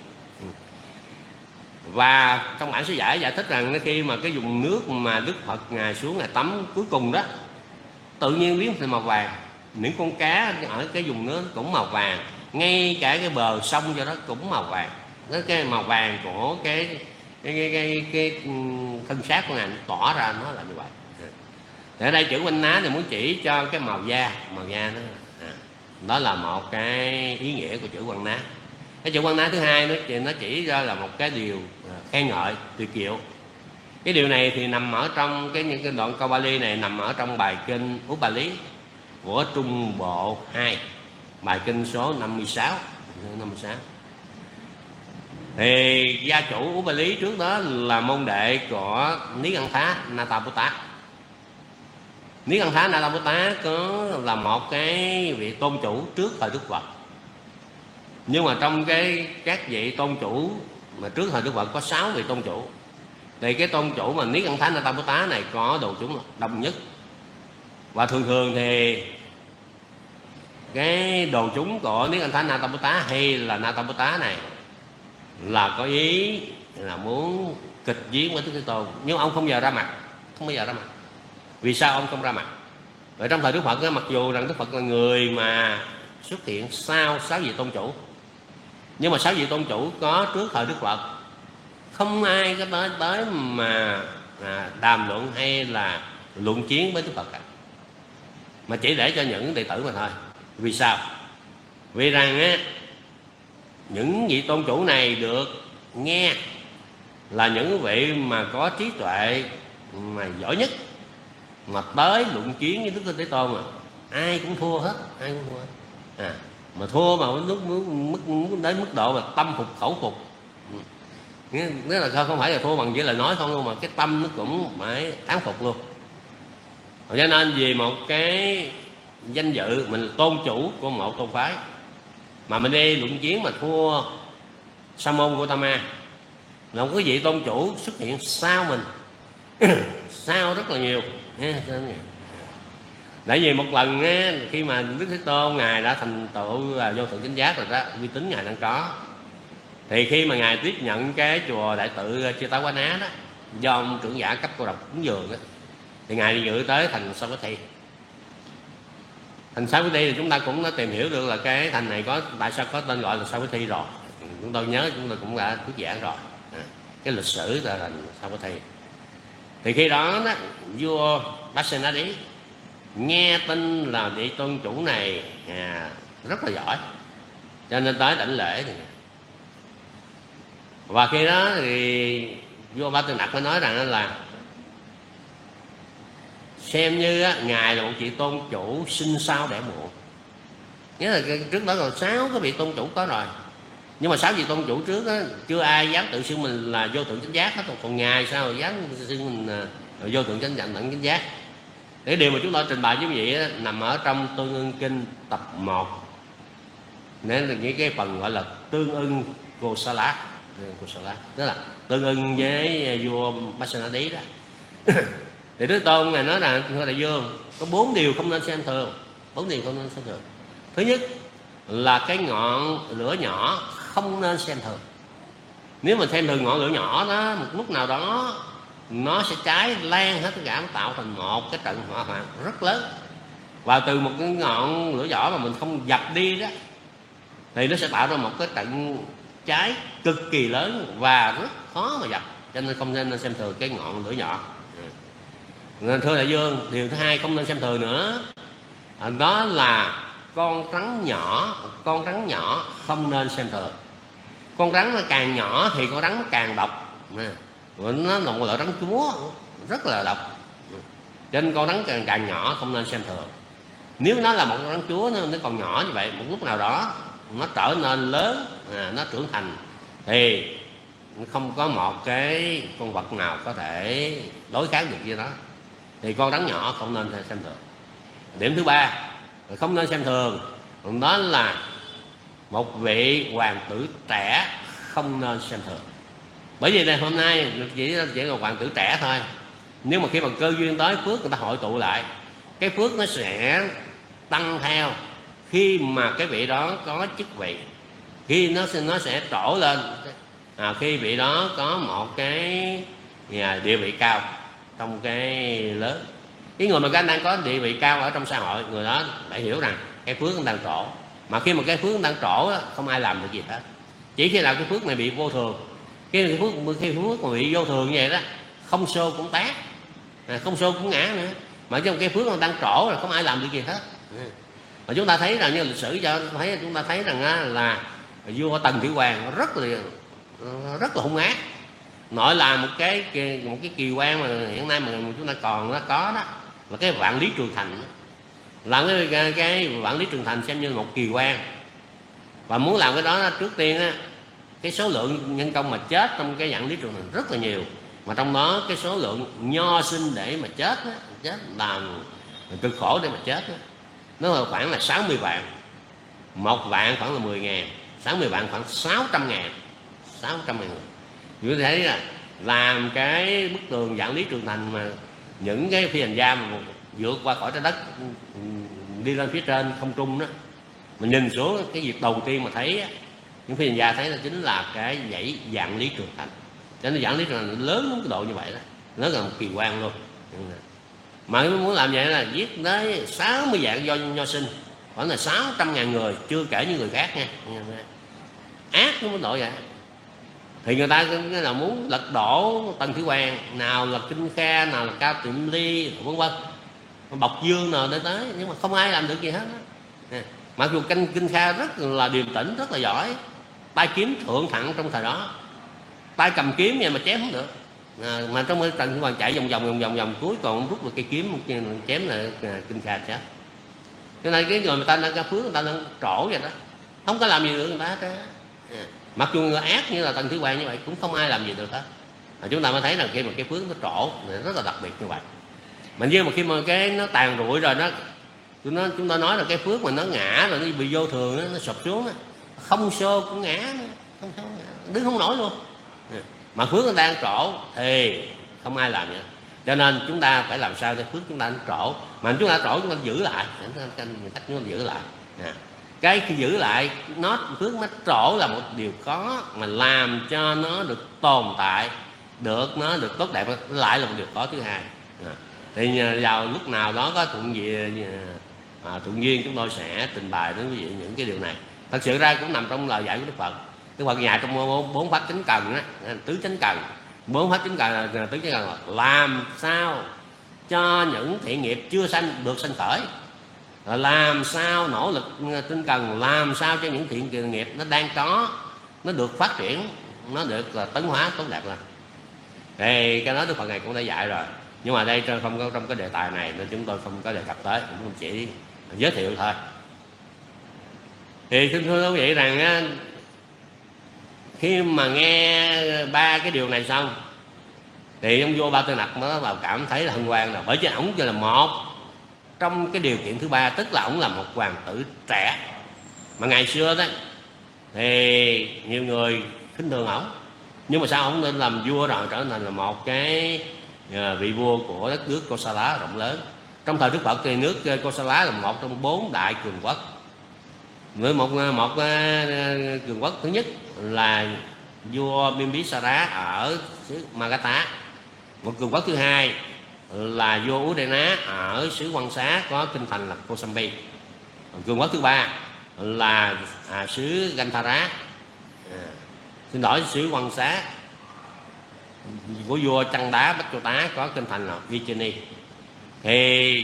Và trong bản sứ giải giải thích rằng khi mà cái dùng nước mà Đức Phật ngài xuống ngài tắm cuối cùng đó, tự nhiên biến thành màu vàng. Những con cá ở cái vùng nước cũng màu vàng, ngay cả cái bờ sông cho đó cũng màu vàng. Nó cái màu vàng của cái cái cái, cái, cái, cái thân xác của ngài tỏ ra nó là như vậy. Thì ở đây chữ Quanh Ná thì muốn chỉ cho cái màu da, màu da đó, à, đó là một cái ý nghĩa của chữ Quanh Ná. Cái chữ Quanh Ná thứ hai nó chỉ, nó chỉ ra là một cái điều khen ngợi tuyệt diệu. Cái điều này thì nằm ở trong cái những cái đoạn câu Bali này, nằm ở trong bài kinh Upali của Trung Bộ hai, bài kinh số năm mươi sáu. năm mươi sáu. Thì gia chủ Upali trước đó là môn đệ của Niết An Thá Nataputta. Nikkanthanataputta có là một cái vị tôn chủ trước thời Đức Phật. Nhưng mà trong cái các vị tôn chủ mà trước thời Đức Phật có sáu vị tôn chủ. Thì cái tôn chủ mà Nikkanthanataputta này có đồ chúng đông nhất. Và thường thường thì cái đồ chúng của Nikkanthanataputta hay là Nataputta này là có ý là muốn kịch chiến với Đức Thế Tôn, nhưng ông không giờ ra mặt, không bao giờ ra mặt. Vì sao ông không ra mặt? Vậy trong thời Đức Phật, mặc dù rằng Đức Phật là người mà xuất hiện sau sáu vị tôn chủ, nhưng mà sáu vị tôn chủ có trước thời Đức Phật, không ai có tới tới mà à, đàm luận hay là luận chiến với Đức Phật cả, mà chỉ để cho những đệ tử mà thôi. Vì sao? Vì rằng á, những vị tôn chủ này được nghe là những vị mà có trí tuệ mà giỏi nhất, mà tới luận chiến với Đức Thế Tôn mà ai cũng thua hết, ai cũng thua hết. À, mà thua mà lúc mức, mức đến mức độ mà tâm phục khẩu phục, nghĩa là không phải là thua bằng chỉ là nói không, mà cái tâm nó cũng phải thán phục luôn. Cho nên vì một cái danh dự mình là tôn chủ của một tôn phái mà mình đi luận chiến mà thua Sa môn Gautama, là một cái vị tôn chủ xuất hiện sau mình sau rất là nhiều. Tại vì một lần á, khi mà Đức Thế Tôn ngài đã thành tựu vô thượng chánh giác rồi đó, uy tín ngài đang có, thì khi mà ngài tiếp nhận cái chùa Đại Tự Chitawana đó do ông trưởng giả cấp cô độc cúng dường đó, thì ngài đi dự tới thành Savatthi. Thành Savatthi thì chúng ta cũng đã tìm hiểu được là cái thành này có tại sao có tên gọi là Savatthi rồi. Chúng tôi nhớ chúng tôi cũng đã thuyết giảng rồi à, cái lịch sử là thành Savatthi. Thì khi đó, đó vua Pasenadi nghe tin là vị tôn chủ này à, rất là giỏi, cho nên tới đảnh lễ. Thì và khi đó thì vua Ba Tư Nặc mới nói rằng là xem như á, ngài là một vị tôn chủ sinh sau đẻ muộn. Nghĩa là trước đó còn sáu cái vị tôn chủ có rồi, nhưng mà sáu vị tôn chủ trước á, chưa ai dám tự xưng mình là vô thượng chánh giác hết. Còn ngài sao dám xưng mình là vô thượng chánh nhận tận chánh giác? Cái điều mà chúng tôi trình bày với quý vị á, nằm ở trong Tương Ưng Kinh tập một, nên là những cái phần gọi là tương ưng Kosala, Kosala tức là tương ưng với vua Pasenadi đó. Thì Đức Tôn này nói rằng thưa đại vương, có bốn điều không nên xem thường. Bốn điều không nên xem thường. Thứ nhất là cái ngọn lửa nhỏ không nên xem thường. Nếu mà xem thường ngọn lửa nhỏ đó, một lúc nào đó nó sẽ cháy lan hết tất cả, tạo thành một cái trận hỏa hoạn rất lớn. Và từ một cái ngọn lửa nhỏ mà mình không dập đi đó, thì nó sẽ tạo ra một cái trận cháy cực kỳ lớn và rất khó mà dập. Cho nên không nên xem thường cái ngọn lửa nhỏ. Nên thưa đại vương, điều thứ hai không nên xem thường nữa, đó là con rắn nhỏ. Con rắn nhỏ không nên xem thường. Con rắn nó càng nhỏ thì con rắn nó càng độc. Nó là một loại rắn chúa rất là độc, cho nên con rắn càng, càng nhỏ không nên xem thường. Nếu nó là một con rắn chúa, nó, nó còn nhỏ như vậy, một lúc nào đó nó trở nên lớn, à, nó trưởng thành, thì không có một cái con vật nào có thể đối kháng được với nó. Thì con rắn nhỏ không nên xem thường. Điểm thứ ba không nên xem thường, đó là một vị hoàng tử trẻ không nên xem thường. Bởi vì này hôm nay chỉ chỉ là hoàng tử trẻ thôi, nhưng mà khi mà cơ duyên tới, phước người ta hội tụ lại, cái phước nó sẽ tăng theo khi mà cái vị đó có chức vị, khi nó nó sẽ trổ lên, à, khi vị đó có một cái nhà địa vị cao trong cái lớn. Cái người mà cái đang có địa vị cao ở trong xã hội, người đó phải hiểu rằng cái phước nó đang trổ. Mà khi mà cái phước nó đang trổ, không ai làm được gì hết. Chỉ khi nào cái phước này bị vô thường, cái phước khi phước mà bị vô thường như vậy đó, không xô cũng tát, à, không xô cũng ngã nữa. Mà trong cái phước nó đang trổ rồi không ai làm được gì hết. Mà chúng ta thấy rằng như lịch sử cho thấy, chúng ta thấy rằng á, là vua Tần Thủy Hoàng rất là rất là hung ác. Nội là một cái một cái kỳ quan mà hiện nay mà chúng ta còn nó có đó là cái Vạn Lý Trường Thành. Làm cái, cái Vạn Lý Trường Thành xem như một kỳ quan, và muốn làm cái đó trước tiên á, cái số lượng nhân công mà chết trong cái Vạn Lý Trường Thành rất là nhiều, mà trong đó cái số lượng nho sinh để mà chết á, chết làm cực khổ để mà chết đó. Nó là khoảng là sáu mươi vạn, một vạn khoảng là mười ngàn, sáu mươi vạn khoảng sáu trăm ngàn, sáu trăm ngàn người. Như thế là làm cái bức tường vạn lý trường thành mà những cái phi hành gia mà vượt qua khỏi trái đất đi lên phía trên không trung đó, mình nhìn xuống cái việc đầu tiên mà thấy những phi hành gia thấy là chính là cái dãy vạn lý trường thành. Cho nên vạn lý trường thành lớn đến cái độ như vậy đó, nó là một kỳ quan luôn. Mà nó muốn làm vậy là giết tới sáu mươi vạn do nho sinh, khoảng là sáu trăm ngàn người, chưa kể những người khác nha. Ác nó mới độ vậy. Thì người ta là muốn lật đổ Tần Thủy Hoàng, nào là Kinh Kha, nào là Cao Tiệm Ly, vân vân, Bộc Dương nào để tới, nhưng mà không ai làm được gì hết đó. Mặc dù Kinh, Kinh Kha rất là điềm tĩnh, rất là giỏi, tay kiếm thượng thặng trong thời đó, tay cầm kiếm vậy mà chém không được. À, mà trong cái Tần Thủy Hoàng chạy vòng vòng vòng vòng vòng cuối còn rút được cây kiếm chém lại Kinh Kha chết. Cho nên cái người người ta đang ca phước, người ta đang trổ vậy đó, không có làm gì được người ta hết. À, mặc dù người ác như là Tần Thủy Hoàng như vậy cũng không ai làm gì được hết. À, chúng ta mới thấy rằng khi mà cái phước nó trổ rất là đặc biệt như vậy. Mà nhưng mà khi mà cái nó tàn rụi rồi đó, chúng nó chúng ta nói là cái phước mà nó ngã rồi nó bị vô thường đó, nó sụp xuống đó, không xô cũng ngã, không, không, đứng không nổi luôn. À, mà phước nó đang trổ thì không ai làm vậy. Cho nên chúng ta phải làm sao để phước chúng ta nó trổ, mà chúng ta trổ chúng ta giữ lại, người ta chúng ta giữ lại. À, cái khi giữ lại nó phước nó trổ là một điều khó, mà làm cho nó được tồn tại, được nó được tốt đẹp lại là một điều khó thứ hai. À, thì vào lúc nào đó có thuận duyên, à, thuận duyên chúng tôi sẽ trình bày đến quý vị những cái điều này. Thật sự ra cũng nằm trong lời dạy của Đức Phật. Đức Phật dạy trong bốn pháp chánh cần đó, tứ chánh cần, bốn pháp chánh cần là tứ chánh cần là làm sao cho những thiện nghiệp chưa sanh được sanh khởi, làm sao nỗ lực tinh cần, làm sao cho những thiện nghiệp nó đang có nó được phát triển, nó được là tấn hóa tốt đẹp lên. Thì cái đó Đức Phật này cũng đã dạy rồi, nhưng mà đây không có trong cái đề tài này nên chúng tôi không có đề cập tới, cũng chỉ giới thiệu thôi. Thì xin thưa quý vị rằng á, khi mà nghe ba cái điều này xong thì ông vua Ba Tư Nặc mới vào cảm thấy là hân hoan rồi, bởi vì ổng chỉ là một trong cái điều kiện thứ ba, tức là ổng là một hoàng tử trẻ. Mà ngày xưa đó thì nhiều người khinh thường ổng, nhưng mà sao ổng nên làm vua rồi trở thành là một cái vị vua của đất nước Kosala rộng lớn. Trong thời Đức Phật thì nước Kosala là một trong bốn đại cường quốc. Với một một cường quốc thứ nhất là vua Bimbisara ở xứ Magadha, một cường quốc thứ hai là vua Udena ở xứ Quan Xá có kinh thành là Kosambi, cường quốc thứ ba là à, xứ Gandhara, à, xin lỗi xứ Quan Xá của vua Chăn Đá Bách Châu Tá có kinh thành là Vichini. Thì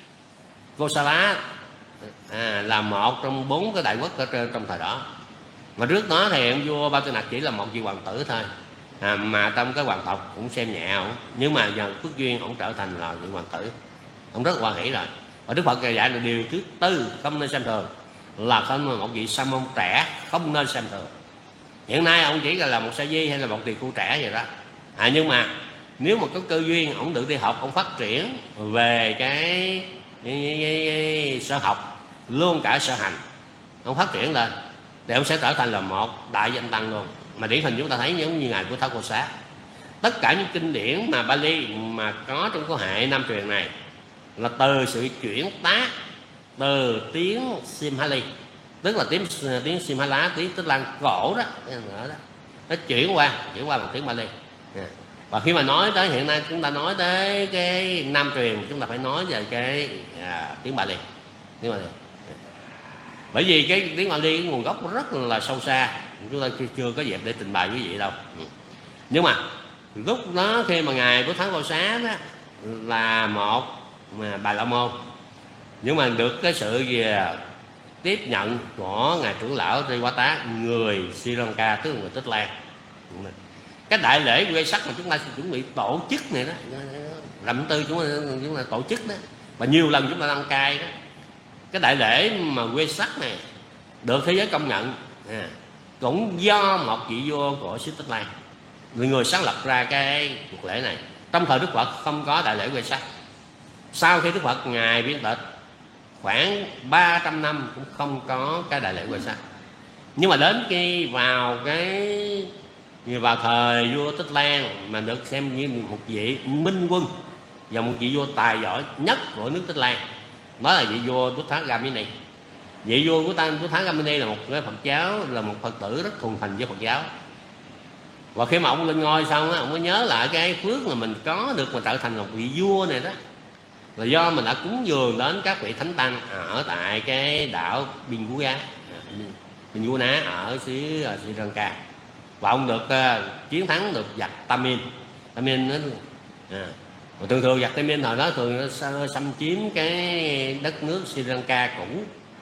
Kosala à, là một trong bốn cái đại quốc ở trên trong thời đó. Mà trước đó thì ông vua Ba Tư Nặc chỉ là một vị hoàng tử thôi, à, mà trong cái hoàng tộc cũng xem nhẹ ổng, nhưng mà nhờ phước duyên ổng trở thành là vị hoàng tử, ông rất hoan hỷ rồi. Và Đức Phật dạy là điều thứ tư không nên xem thường, là không là một vị sa môn trẻ không nên xem thường. Hiện nay ông chỉ là một sa di hay là một tỳ khu trẻ vậy đó, à, nhưng mà nếu mà có cơ duyên ổng được đi học, ông phát triển về cái, cái, cái, cái sở học luôn cả sở hành, ông phát triển lên để ông sẽ trở thành là một đại danh tăng luôn. Mà điển hình chúng ta thấy giống như ngài của Tháo Cô Xá, tất cả những kinh điển mà Bali mà có trong cái hệ Nam truyền này là từ sự chuyển tác từ tiếng Simhali, tức là tiếng tiếng Simhala, tiếng Tích Lan cổ đó, đó, nó chuyển qua chuyển qua bằng tiếng Bali. Và khi mà nói tới hiện nay chúng ta nói tới cái Nam truyền, chúng ta phải nói về cái à, tiếng Bali, tiếng Bali. Bởi vì cái tiếng Bali cái nguồn gốc rất là sâu xa, chúng ta chưa, chưa có dịp để trình bày quý vị đâu. Nhưng mà lúc đó khi mà ngài của Thắng Cô Xá đó là một mà Bà La Môn, nhưng mà được cái sự về tiếp nhận của ngài trưởng lão Triwata, người Sri Lanka, tức là người Tích Lan. Cái đại lễ quê sắc mà chúng ta chuẩn bị tổ chức này đó, rằm tư chúng ta, chúng ta tổ chức đó, và nhiều lần chúng ta đăng cai đó. Cái đại lễ mà quê sắc này được thế giới công nhận, à, cũng do một vị vua của xứ Tích Lan, người người sáng lập ra cái cuộc lễ này. Trong thời Đức Phật không có đại lễ quê sắc, Sau khi Đức Phật ngài viên tịch khoảng ba trăm năm cũng không có cái đại lễ huệ sắc. Nhưng mà đến khi vào cái vào thời vua Tích Lan mà được xem như một vị minh quân và một vị vua tài giỏi nhất của nước Tích Lan, đó là vị vua Buddha-Gamini. Vị vua của ta Buddha-Gamini là một cái Phật giáo, là một Phật tử rất thuần thành với Phật giáo. Và khi mà ông lên ngôi xong á, ông mới nhớ lại cái phước mà mình có được mà trở thành một vị vua này đó, là do mình đã cúng dường đến các vị thánh tăng ở tại cái đảo Bingula, Bingula ở xứ Sri Lanka. Và ông được uh, chiến thắng được giặc Tamil. Tamil nó à, và thường thường giặc Tamil hồi đó thường nó xâm chiếm cái đất nước Sri Lanka cũ.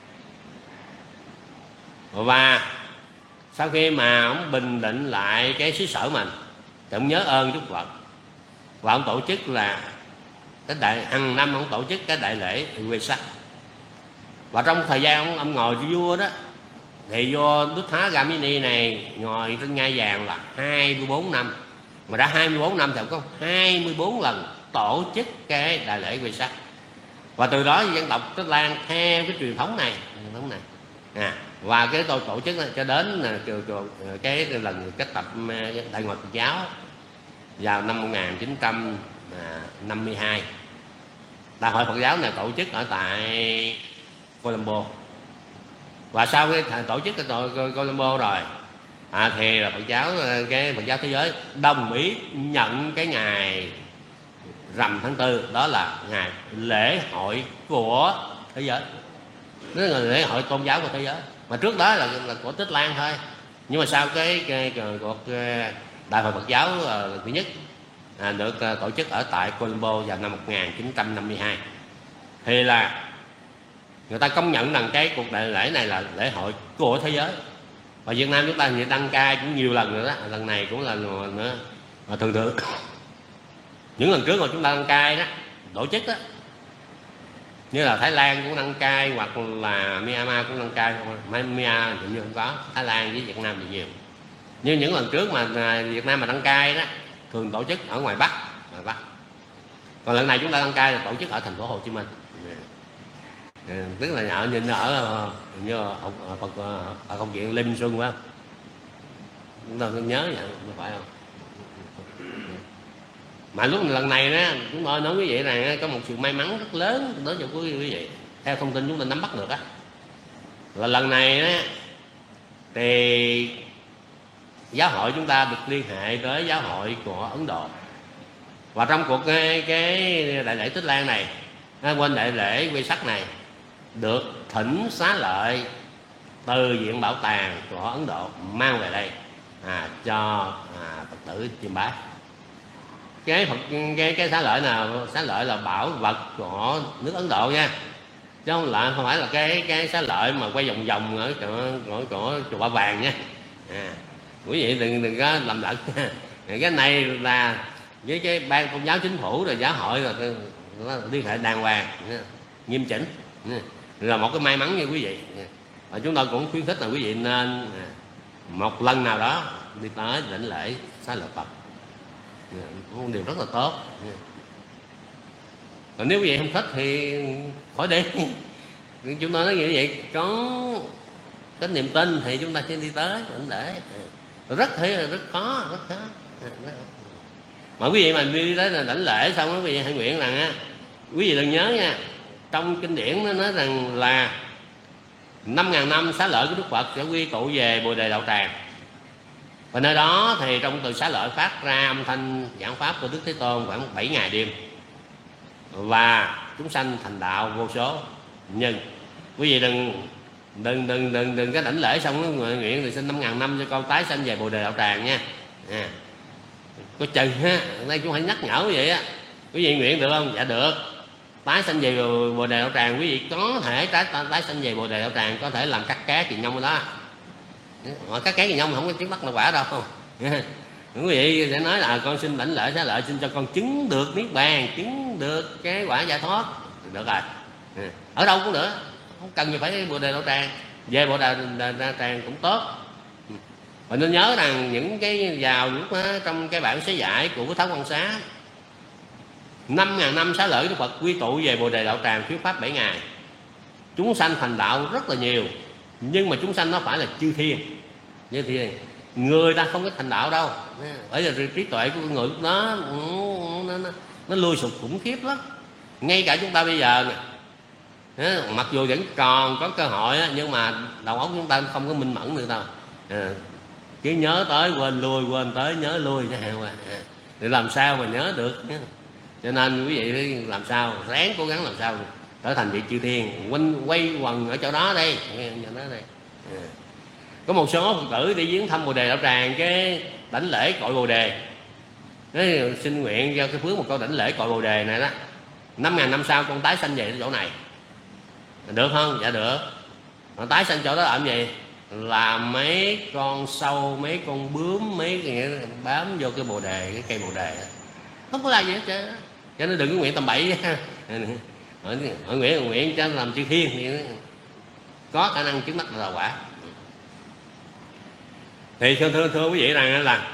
Và sau khi mà ông bình định lại cái xứ sở mình thì ông nhớ ơn Đức Phật, và ông tổ chức là cái đại hàng năm ông tổ chức cái đại lễ Vesak. Và trong thời gian ông, ông ngồi vua đó thì vua Buddha-Gamini này ngồi trên ngai vàng là hai mươi bốn năm, mà đã hai mươi bốn năm thì ông có hai mươi bốn lần tổ chức cái đại lễ Vesak. Và từ đó dân tộc Tích Lan theo cái truyền thống này, truyền thống này à, và cái tôi tổ chức cho đến là cái lần kết tập Đại Ngộ Phật giáo vào năm một nghìn chín trăm năm mươi hai. Đại hội Phật giáo này tổ chức ở tại Colombo. Và sau khi tổ chức cái tội Colombo rồi à, thì là Phật giáo cái Phật giáo thế giới đồng ý nhận cái ngày rằm tháng tư, đó là ngày lễ hội của thế giới, đó là lễ hội tôn giáo của thế giới. Mà trước đó là, là của Tích Lan thôi. Nhưng mà sau cái, cái, cái cuộc đại hội Phật giáo lần thứ nhất à, được tổ chức ở tại Colombo vào năm một nghìn chín trăm năm mươi hai, thì là người ta công nhận rằng cái cuộc đại lễ này là lễ hội của thế giới. Và Việt Nam chúng ta thì đăng cai cũng nhiều lần nữa đó, lần này cũng là nữa. Và thường thường những lần trước mà chúng ta đăng cai đó tổ chức đó, như là Thái Lan cũng đăng cai, hoặc là Myanmar cũng đăng cai. Myanmar thì như không có, Thái Lan với Việt Nam thì nhiều. Nhưng những lần trước mà Việt Nam mà đăng cai đó thường tổ chức ở ngoài Bắc, ngoài Bắc. Còn lần này chúng ta đăng cai là tổ chức ở thành phố Hồ Chí Minh. À, tức là ở nhìn ở như ở Phật ở công viện Lê Minh Xuân phải không? Chúng ta nhớ vậy, phải không? Mà lúc lần này đó, chúng tôi nói quý vị rằng có một sự may mắn rất lớn đối với quý vị. Theo thông tin chúng ta nắm bắt được á, là lần này đó, thì giáo hội chúng ta được liên hệ với giáo hội của Ấn Độ. Và trong cuộc cái, cái đại lễ Tích Lan này, quên đại lễ Vesak này, được thỉnh xá lợi từ viện bảo tàng của Ấn Độ mang về đây à, cho à, Phật tử chiêm bái. Cái Phật cái cái xá lợi nào, xá lợi là bảo vật của nước Ấn Độ nha, chứ không là không phải là cái cái xá lợi mà quay vòng vòng ở của của chùa Ba Vàng nha. À, quý vị đừng đừng có lầm lẫn. Cái này là với cái ban tôn giáo chính phủ rồi giáo hội rồi liên hệ đàng hoàng, nghiêm chỉnh, là một cái may mắn như quý vị. Và chúng tôi cũng khuyến khích là quý vị nên một lần nào đó đi tới đảnh lễ xá lợi Phật, một điều rất là tốt. Còn nếu quý vị không thích thì khỏi đi. Chúng tôi nói như vậy, có cái niềm tin thì chúng ta sẽ đi tới đảnh lễ. Rất thế là rất khó, rất khó. Mà quý vị mà đi tới là đảnh lễ xong đó, quý vị hãy nguyện rằng á, quý vị đừng nhớ nha, trong kinh điển nó nói rằng là năm ngàn năm xá lợi của Đức Phật sẽ quy tụ về Bồ Đề Đạo Tràng. Và nơi đó thì trong từ xá lợi phát ra âm thanh giảng pháp của Đức Thế Tôn khoảng bảy ngày đêm, và chúng sanh thành đạo vô số. Nhưng quý vị đừng đừng đừng đừng đừng cái đảnh lễ xong nó nguyện thì xin năm ngàn năm cho con tái sanh về Bồ Đề Đạo Tràng nha. À, có chừng ha, đây cũng phải nhắc nhở quý vị á. Quý vị nguyện được không? Dạ được. Tái sanh về Bồ Đề Đạo Tràng, quý vị có thể tái tái sanh về Bồ Đề Đạo Tràng, có thể làm cắt cá kỳ nhông đó. Họ cắt cá kỳ nhông không có chứng đắc là quả đâu. Quý vị sẽ nói là con xin đảnh lễ xá lợi, xin cho con chứng được niết bàn, chứng được cái quả giải thoát. Được rồi. Ở đâu cũng được, không cần phải Bồ Đề Đạo Tràng, về Bồ Đề Đạo Tràng cũng tốt. Và nên nhớ rằng những cái vào lúc đó, trong cái bản sớ giải của Thái Quan Xá Năm ngàn năm xá lợi Đức Phật quy tụ về Bồ Đề Đạo Tràng thuyết pháp bảy ngày. Chúng sanh thành đạo rất là nhiều, nhưng mà chúng sanh nó phải là chư thiên. Chư thiên người ta không có thành đạo đâu, bởi vì trí tuệ của người nó nó, nó, nó lui sụp khủng khiếp lắm. Ngay cả chúng ta bây giờ nè, mặc dù vẫn còn có cơ hội nhưng mà đầu óc chúng ta không có minh mẫn nữa đâu. À, cứ nhớ tới quên lui, quên tới nhớ lui chứ heo à. Thì làm sao mà nhớ được. Cho nên quý vị làm sao ráng cố gắng làm sao trở thành vị chư thiên, quanh quay quần ở chỗ đó đây, đó đây. À. Có một số Phật tử đi viếng thăm Bồ Đề Đạo Tràng, cái đảnh lễ cội Bồ Đề. Nói, xin nguyện cho cái phước một câu đảnh lễ cội Bồ Đề này đó, năm ngàn năm sau con tái sanh về chỗ này, được không? Dạ được. Mà tái sanh chỗ đó làm gì? Là mấy con sâu, mấy con bướm, mấy cái bám vô cái bồ đề, cái cây bồ đề, không có là gì hết trơn. Cho nên đừng có nguyện tầm bậy. Hỏi, hỏi nguyện nguyện cho làm chư thiên thì có khả năng chứng đắc là quả. Thì thưa, thưa, thưa quý vị rằng là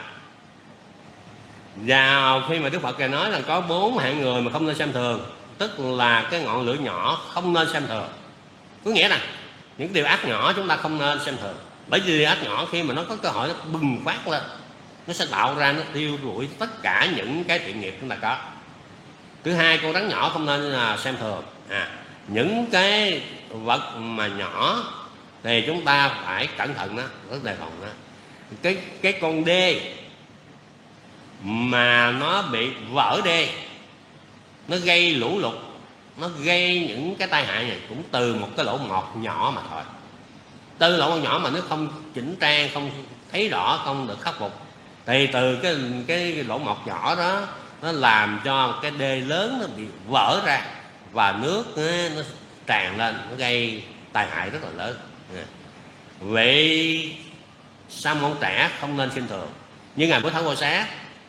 vào khi mà Đức Phật nói là có bốn hạng người mà không nên xem thường, tức là cái ngọn lửa nhỏ không nên xem thường. Có nghĩa là những điều ác nhỏ chúng ta không nên xem thường, bởi vì ác nhỏ khi mà nó có cơ hội nó bùng phát lên, nó sẽ tạo ra, nó tiêu rụi tất cả những cái thiện nghiệp chúng ta có. Thứ hai, con rắn nhỏ không nên là xem thường. À, những cái vật mà nhỏ thì chúng ta phải cẩn thận đó, rất đề phòng đó. Cái cái con đê mà nó bị vỡ đê, nó gây lũ lụt, nó gây những cái tai hại này cũng từ một cái lỗ mọt nhỏ mà thôi. Từ lỗ mọt nhỏ mà nó không chỉnh trang, không thấy rõ, không được khắc phục, thì từ cái cái lỗ mọt nhỏ đó nó làm cho cái đê lớn nó bị vỡ ra và nước nó, nó tràn lên, nó gây tai hại rất là lớn. Vậy sa môn trẻ không nên xem thường. Như ngài Bố Thắng Bồ Sát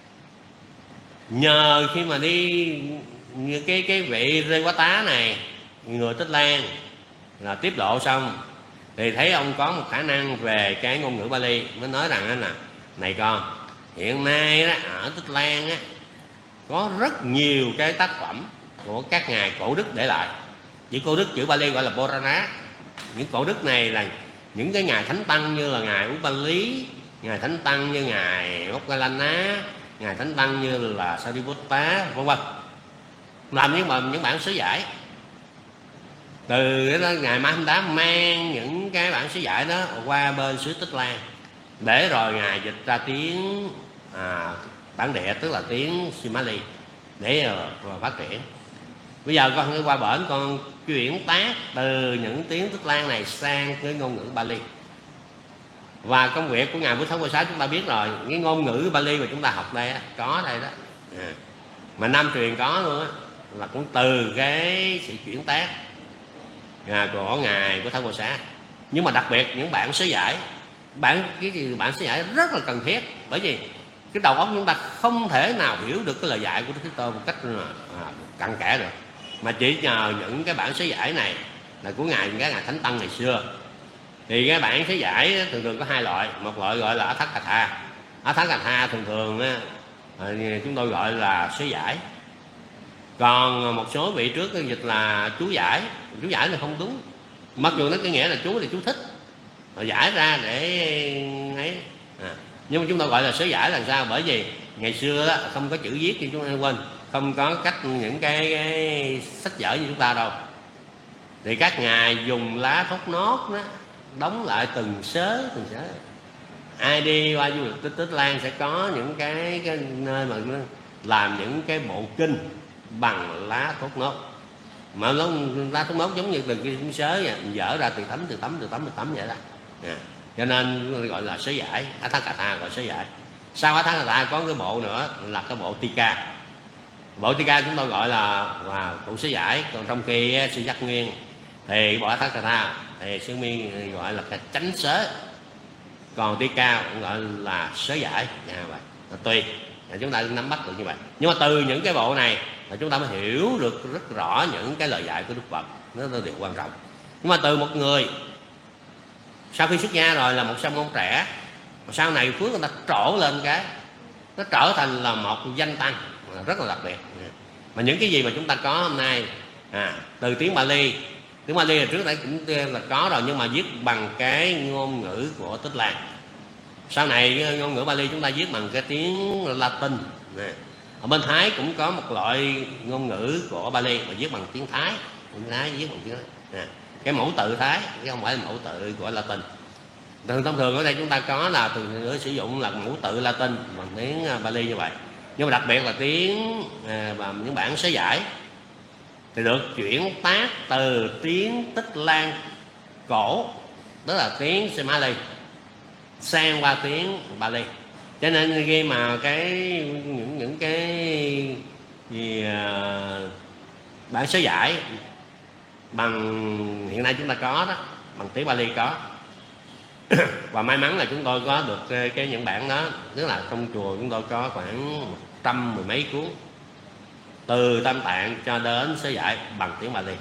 nhờ khi mà đi như cái cái vị Rê Quá Tá này, người Tích Lan là tiếp độ xong thì thấy ông có một khả năng về cái ngôn ngữ Bali, mới nói rằng là này con, hiện nay đó ở Tích Lan á có rất nhiều cái tác phẩm của các ngài cổ đức để lại. Chữ cổ đức chữ Bali gọi là Purana. Những cổ đức này là những cái ngài thánh tăng như là ngài Upali, ngài thánh tăng như ngài Moggallana, ngài thánh tăng như là Sariputta, vân vân, làm những bản những bản sớ giải. Từ cái đó ngài Ma Hanh Đá mang những cái bản sớ giải đó qua bên xứ Tích Lan, để rồi ngài dịch ra tiếng à, bản địa, tức là tiếng Somali, để rồi, rồi phát triển. Bây giờ con qua bển con chuyển tác từ những tiếng Tích Lan này sang cái ngôn ngữ Bali. Và công việc của ngài Bố Thắng Bồ Sát chúng ta biết rồi, cái ngôn ngữ Bali mà chúng ta học đây á, có đây đó à. Mà Nam truyền có luôn á, là cũng từ cái sự chuyển tác à, của ngài Bố Thắng Bồ Sát. Nhưng mà đặc biệt những bản sớ giải, bản cái gì bản sớ giải rất là cần thiết, bởi vì cái đầu óc chúng ta không thể nào hiểu được cái lời dạy của Đức Thế Tôn một cách à, cặn kẽ được, mà chỉ nhờ những cái bản sớ giải này là của ngài các ngài thánh tăng ngày xưa. Thì cái bản sớ giải thường thường có hai loại, một loại gọi là Atthakatha. Atthakatha thường thường chúng tôi gọi là sớ giải, còn một số vị trước cái dịch là chú giải. Chú giải là không đúng, mặc dù nó có nghĩa là chú thì chú thích rồi giải ra để ấy à. Nhưng mà chúng tôi gọi là sớ giải là sao? Bởi vì ngày xưa đó, không có chữ viết như chúng ta quên, không có cách những cái, cái sách vở như chúng ta đâu, thì các ngài dùng lá thốt nốt đó đóng lại từng sớ từng sớ. Ai đi qua du lịch Tích Tích Lan sẽ có những cái, cái nơi mà làm những cái bộ kinh bằng lá thốt nốt, mà nó lá thốt nốt giống như từng cái sớ vậy, dở ra từ tấm từ tấm từ tấm từ tấm vậy đó à. Cho nên gọi là sớ giải, Atthakatha gọi sớ giải. Sau Atthakatha có cái bộ nữa là cái bộ Tika. Bộ Tika chúng tôi gọi là và bộ sớ giải, còn trong khi sư Giác Nguyên thì bộ Atthakatha thì sư Nguyên gọi là cái chánh sớ, còn Tika cũng gọi là sớ giải à, vậy. Tùy chúng ta nắm bắt được như vậy. Nhưng mà từ những cái bộ này là chúng ta mới hiểu được rất rõ những cái lời dạy của Đức Phật, nó là điều quan trọng. Nhưng mà từ một người sau khi xuất gia rồi là một sa môn trẻ, sau này phước người ta trổ lên cái nó trở thành là một danh tăng rất là đặc biệt. Mà những cái gì mà chúng ta có hôm nay à, từ tiếng Bali, tiếng Bali là trước đây cũng là có rồi, nhưng mà viết bằng cái ngôn ngữ của Tích Lan. Sau này ngôn ngữ Bali chúng ta viết bằng cái tiếng Latin. Ở bên Thái cũng có một loại ngôn ngữ của Bali mà viết bằng tiếng Thái, tiếng Thái viết bằng tiếng Thái. Cái mẫu tự Thái chứ không phải là mẫu tự của Latin. Thường thông thường ở đây chúng ta có là từ ngữ sử dụng là mẫu tự Latin bằng tiếng Bali như vậy. Nhưng mà đặc biệt là tiếng à, và những bản sớ giải thì được chuyển tác từ tiếng Tích Lan cổ, tức là tiếng Somali, sang qua tiếng Bali. Cho nên khi mà cái những những cái gì à, bản sớ giải bằng hiện nay chúng ta có đó, bằng tiếng Bali có. Và may mắn là chúng tôi có được cái, cái những bản đó, tức là trong chùa chúng tôi có khoảng một trăm mười mấy cuốn từ Tam Tạng cho đến sớ giải bằng tiếng Bali.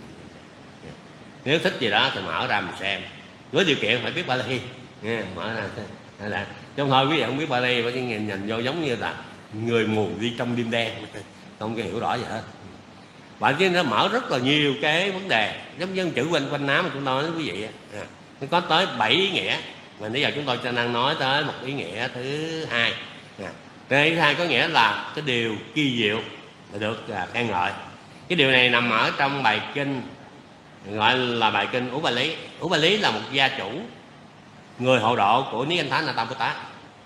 Nếu thích gì đó thì mở ra mình xem, với điều kiện phải biết Bali nha, mở ra hay là trong thôi quý vị không biết Bali phải nhìn nhìn vô giống như là người mù đi trong đêm đen, không có hiểu rõ gì hết. Và chứ nó mở rất là nhiều cái vấn đề, giống như chữ quanh quanh nám mà chúng tôi nói quý vị à, nó có tới bảy ý nghĩa, mà bây giờ chúng tôi đang nói tới một ý nghĩa thứ hai. À, cái thứ hai có nghĩa là cái điều kỳ diệu là được à, khen ngợi. Cái điều này nằm ở trong bài kinh gọi là bài kinh Ú Ba Lý. Ú Ba Lý là một gia chủ, người hộ độ của Niết Bàn Thánh Nà Tam Bồ Tát.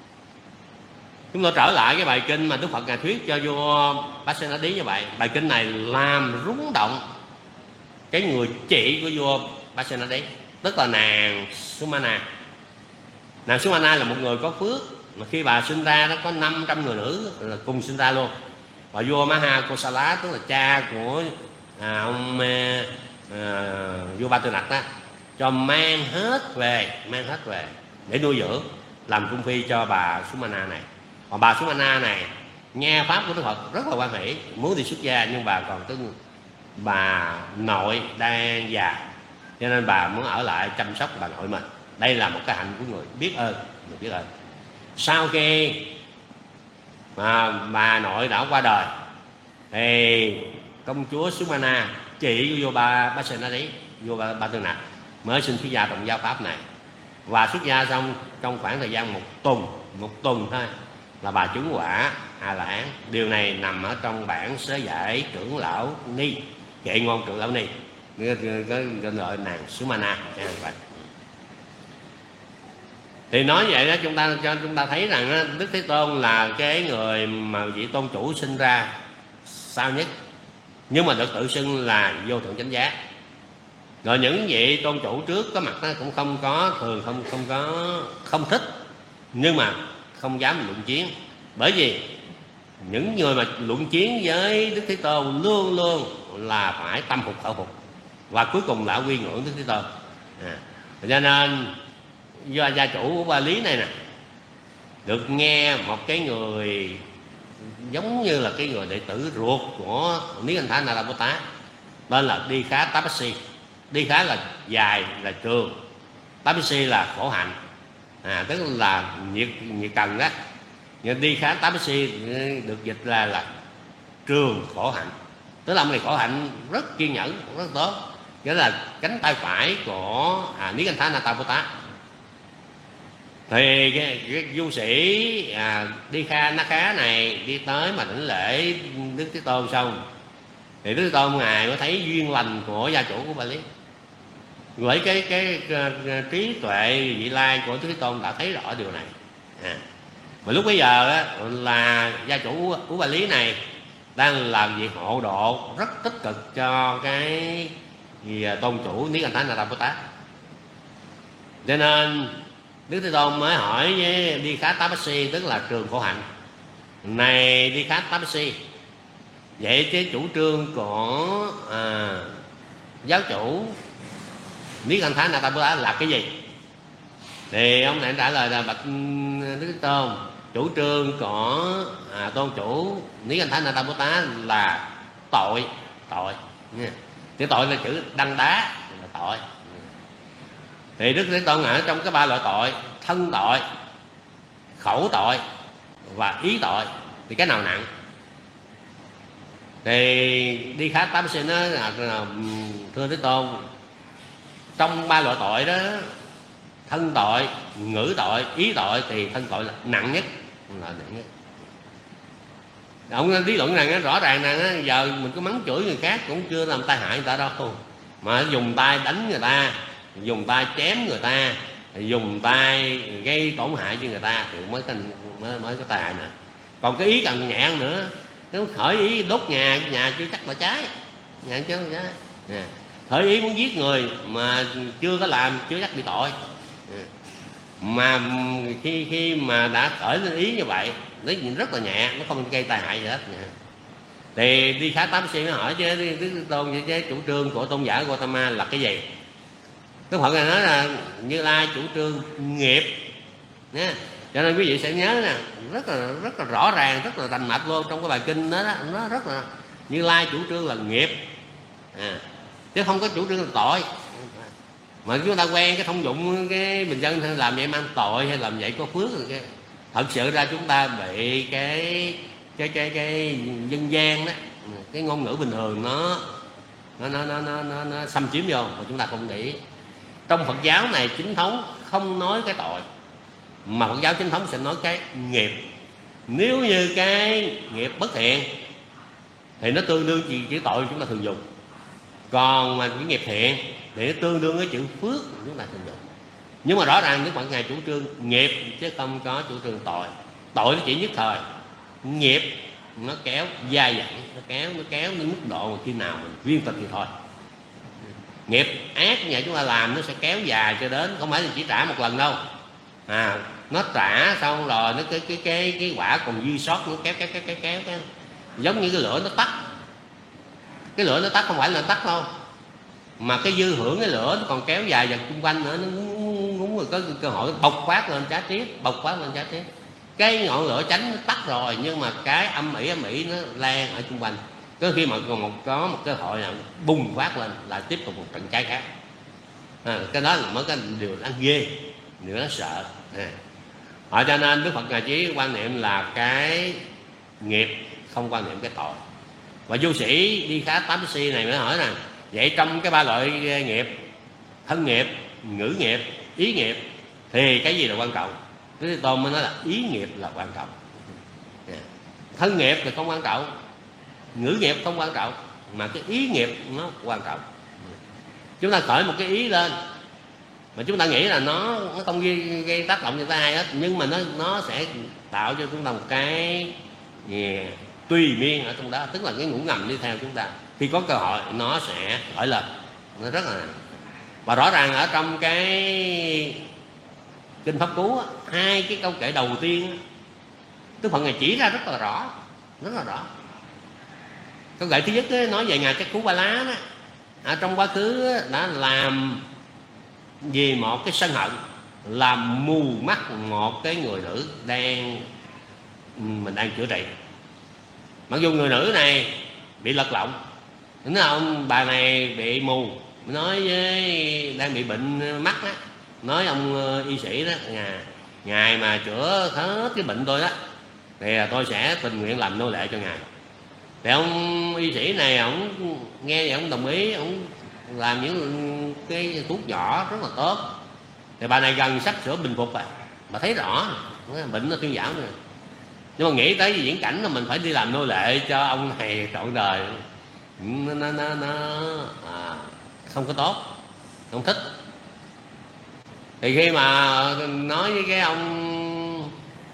Chúng tôi trở lại cái bài kinh mà Đức Phật ngài thuyết cho vua Pasenadi như vậy. Bài kinh này làm rúng động cái người chị của vua Pasenadi, tức là nàng Sumana. Nàng Sumana là một người có phước, mà khi bà sinh ra nó có năm trăm người nữ là cùng sinh ra luôn. Và vua Maha Kosala, tức là cha của à, ông à, vua Ba Tư Nặc đó, cho mang hết về, mang hết về để nuôi dưỡng, làm cung phi cho bà Sumana này. Và bà Sumana này nghe pháp của Đức Phật rất là quan hỷ, muốn đi xuất gia, nhưng bà còn tức bà nội đang già, cho nên bà muốn ở lại chăm sóc bà nội mình. Đây là một cái hạnh của người biết ơn, người biết ơn. Sau khi mà bà nội đã qua đời thì công chúa Sumana, chị của vua Ba Pasenadi, vua Ba, Ba Tư Nặc, mới xin xuất gia trong giáo pháp này. Và xuất gia xong trong khoảng thời gian một tuần, một tuần thôi là bà chứng quả A La Hán. Điều này nằm ở trong bản sớ giải trưởng lão Ni, kệ ngôn trưởng lão Ni, cái gọi nàng Sumana. Thì nói vậy đó, chúng ta cho chúng ta thấy rằng Đức Thế Tôn là cái người mà vị tôn chủ sinh ra sau nhất, nhưng mà được tự xưng là vô thượng chánh giác. Rồi những vị tôn chủ trước có mặt đó cũng không có, thường không không có không thích, nhưng mà không dám luận chiến. Bởi vì những người mà luận chiến với Đức Thế Tôn luôn luôn là phải tâm phục khẩu phục, và cuối cùng là quy ngưỡng Đức Thế Tôn. À, cho nên do gia chủ của Ba Lý này nè được nghe một cái người giống như là cái người đệ tử ruột của Niết Bàn Thánh Nà Tam Bồ Tát, tên là Đi Khá Tapasi. Đi Khá là dài, là trường, Tapasi là khổ hạnh, à, tức là nhiệt nhiệt cần đó. Nhưng Đi Khá Tapasi được dịch là là trường khổ hạnh, tức là ông này khổ hạnh rất kiên nhẫn, rất tốt, nghĩa là cánh tay phải của à, Niết Bàn Thánh Nà Tam Bồ Tát. Thì cái, cái du sĩ à, Đi Kha Ná Khá này đi tới mà đảnh lễ Đức Thế Tôn xong, thì Đức Thế Tôn ngài mới thấy duyên lành của gia chủ của Ba Lý. Với cái, cái, cái, cái trí tuệ vị lai của Đức Thế Tôn đã thấy rõ điều này. À, mà lúc bây giờ á, là gia chủ của Ba Lý này đang làm việc hộ độ rất tích cực cho cái gì tôn chủ Niết Bàn Thánh Nà Tam Bồ Tát. Cho nên Đức Thế Tôn mới hỏi với Đi Khá Tapasi, tức là trường khổ hạnh, này Đi Khá Tapasi, vậy cái chủ trương của à, giáo chủ Niết Bàn Thánh Nà Tam Bồ Tát là cái gì? Thì ông này trả lời là bạch Đức Thế Tôn, chủ trương của à, tôn chủ Niết Bàn Thánh Nà Tam Bồ Tát là tội, tội. Chữ tội là chữ đăng đá, là tội. Thì Đức Thế Tôn ở trong cái ba loại tội, thân tội, khẩu tội và ý tội, thì cái nào nặng? Thì Đi Khá Tám Sinh nói là, là thưa Thế Tôn, trong ba loại tội đó, thân tội, ngữ tội, ý tội, thì thân tội là nặng nhất, là nặng nhất. Ông lý luận rằng rõ ràng là giờ mình có mắng chửi người khác cũng chưa làm tai hại người ta đâu, mà dùng tay đánh người ta, dùng tay chém người ta, dùng tay gây tổn hại cho người ta thì mới mới, mới có tai hại nữa. Còn cái ý càng nhẹ hơn nữa, nếu khởi ý đốt nhà, nhà chưa chắc là cháy, nhà chứ không cháy. À, khởi ý muốn giết người mà chưa có làm chưa chắc bị tội. À, mà khi khi mà đã khởi lên ý như vậy, nó rất là nhẹ, nó không gây tai hại gì hết. À, thì Đi Khá Tám Sinh nó hỏi chứ Đức Tôn chứ chủ trương của tôn giả Gautama là cái gì? Đức Phật này nói là Như Lai chủ trương nghiệp nha. Cho nên quý vị sẽ nhớ nè, rất là rất là rõ ràng, rất là rành mạch luôn trong cái bài kinh đó, đó nó rất là Như Lai chủ trương là nghiệp, à, chứ không có chủ trương là tội. Mà chúng ta quen cái thông dụng cái bình dân làm vậy mang tội hay làm vậy có phước rồi cái thật sự ra chúng ta bị cái cái cái cái dân gian đó, cái ngôn ngữ bình thường nó nó nó nó nó, nó, nó xâm chiếm vô mà chúng ta không nghĩ. Trong Phật giáo này chính thống không nói cái tội, mà Phật giáo chính thống sẽ nói cái nghiệp. Nếu như cái nghiệp bất thiện thì nó tương đương chỉ, chỉ tội chúng ta thường dùng, còn mà cái nghiệp thiện thì nó tương đương với chữ phước chúng ta thường dùng. Nhưng mà rõ ràng Đức Phật ngài chủ trương nghiệp chứ không có chủ trương tội. Tội nó chỉ nhất thời, nghiệp nó kéo dai dẳng, nó kéo nó kéo đến mức độ mà khi nào mình viên tịch thì thôi. Nghiệp ác như vậy chúng ta làm nó sẽ kéo dài cho đến, không phải là chỉ trả một lần đâu, à nó trả xong rồi nó cái cái cái cái quả còn dư sót, nó kéo kéo kéo kéo kéo, kéo. Giống như cái lửa nó tắt, cái lửa nó tắt không phải là nó tắt đâu, mà cái dư hưởng cái lửa nó còn kéo dài dần xung quanh nữa, nó muốn rồi có cơ hội bộc phát lên trái tiếp, bộc phát lên trái tiếp. Cái ngọn lửa tránh nó tắt rồi nhưng mà cái âm ỉ âm ỉ nó lan ở xung quanh, có khi mà còn một có một cơ hội nào bùng phát lên là tiếp tục một trận cháy khác. À, cái đó là mới cái điều đáng ghê, điều đáng sợ. À, à, cho nên Đức Phật ngài chỉ quan niệm là cái nghiệp, không quan niệm cái tội. Và du sĩ Đi Khá Tám Si này mới hỏi rằng vậy trong cái ba loại nghiệp, thân nghiệp, ngữ nghiệp, ý nghiệp, thì cái gì là quan trọng? Thế Tôn mới nói là ý nghiệp là quan trọng. Yeah. Thân nghiệp thì không quan trọng, ngữ nghiệp không quan trọng, mà cái ý nghiệp nó quan trọng. Chúng ta khởi một cái ý lên mà chúng ta nghĩ là nó nó không gây, gây tác động cho ta ai hết, nhưng mà nó nó sẽ tạo cho chúng ta một cái yeah, tùy miên ở trong đó, tức là cái ngủ ngầm đi theo chúng ta. Khi có cơ hội nó sẽ khởi lên, nó rất là. Và rõ ràng ở trong cái Kinh Pháp Cú, hai cái câu kể đầu tiên Đức Phật ngài chỉ ra rất là rõ, rất là rõ. Câu kể thứ nhất ấy, nói về ngài Chắc Cú Ba Lá đó, à, trong quá khứ đã làm vì một cái sân hận, làm mù mắt một cái người nữ đang mình đang chữa trị. Mặc dù người nữ này bị lật lọng, nói ông bà này bị mù, nói với đang bị bệnh mắt đó, nói ông y sĩ đó, ngài, ngài mà chữa hết cái bệnh tôi đó thì tôi sẽ tình nguyện làm nô lệ cho ngài. Thì ông y sĩ này ông nghe vậy ông đồng ý, ông làm những cái thuốc nhỏ rất là tốt. Thì bà này gần sắp sửa bình phục rồi, bà thấy rõ bệnh nó thuyên giảm rồi, nhưng mà nghĩ tới viễn cảnh là mình phải đi làm nô lệ cho ông này trọn đời, nó nó nó, nó à, không có tốt, không thích. Thì khi mà nói với cái ông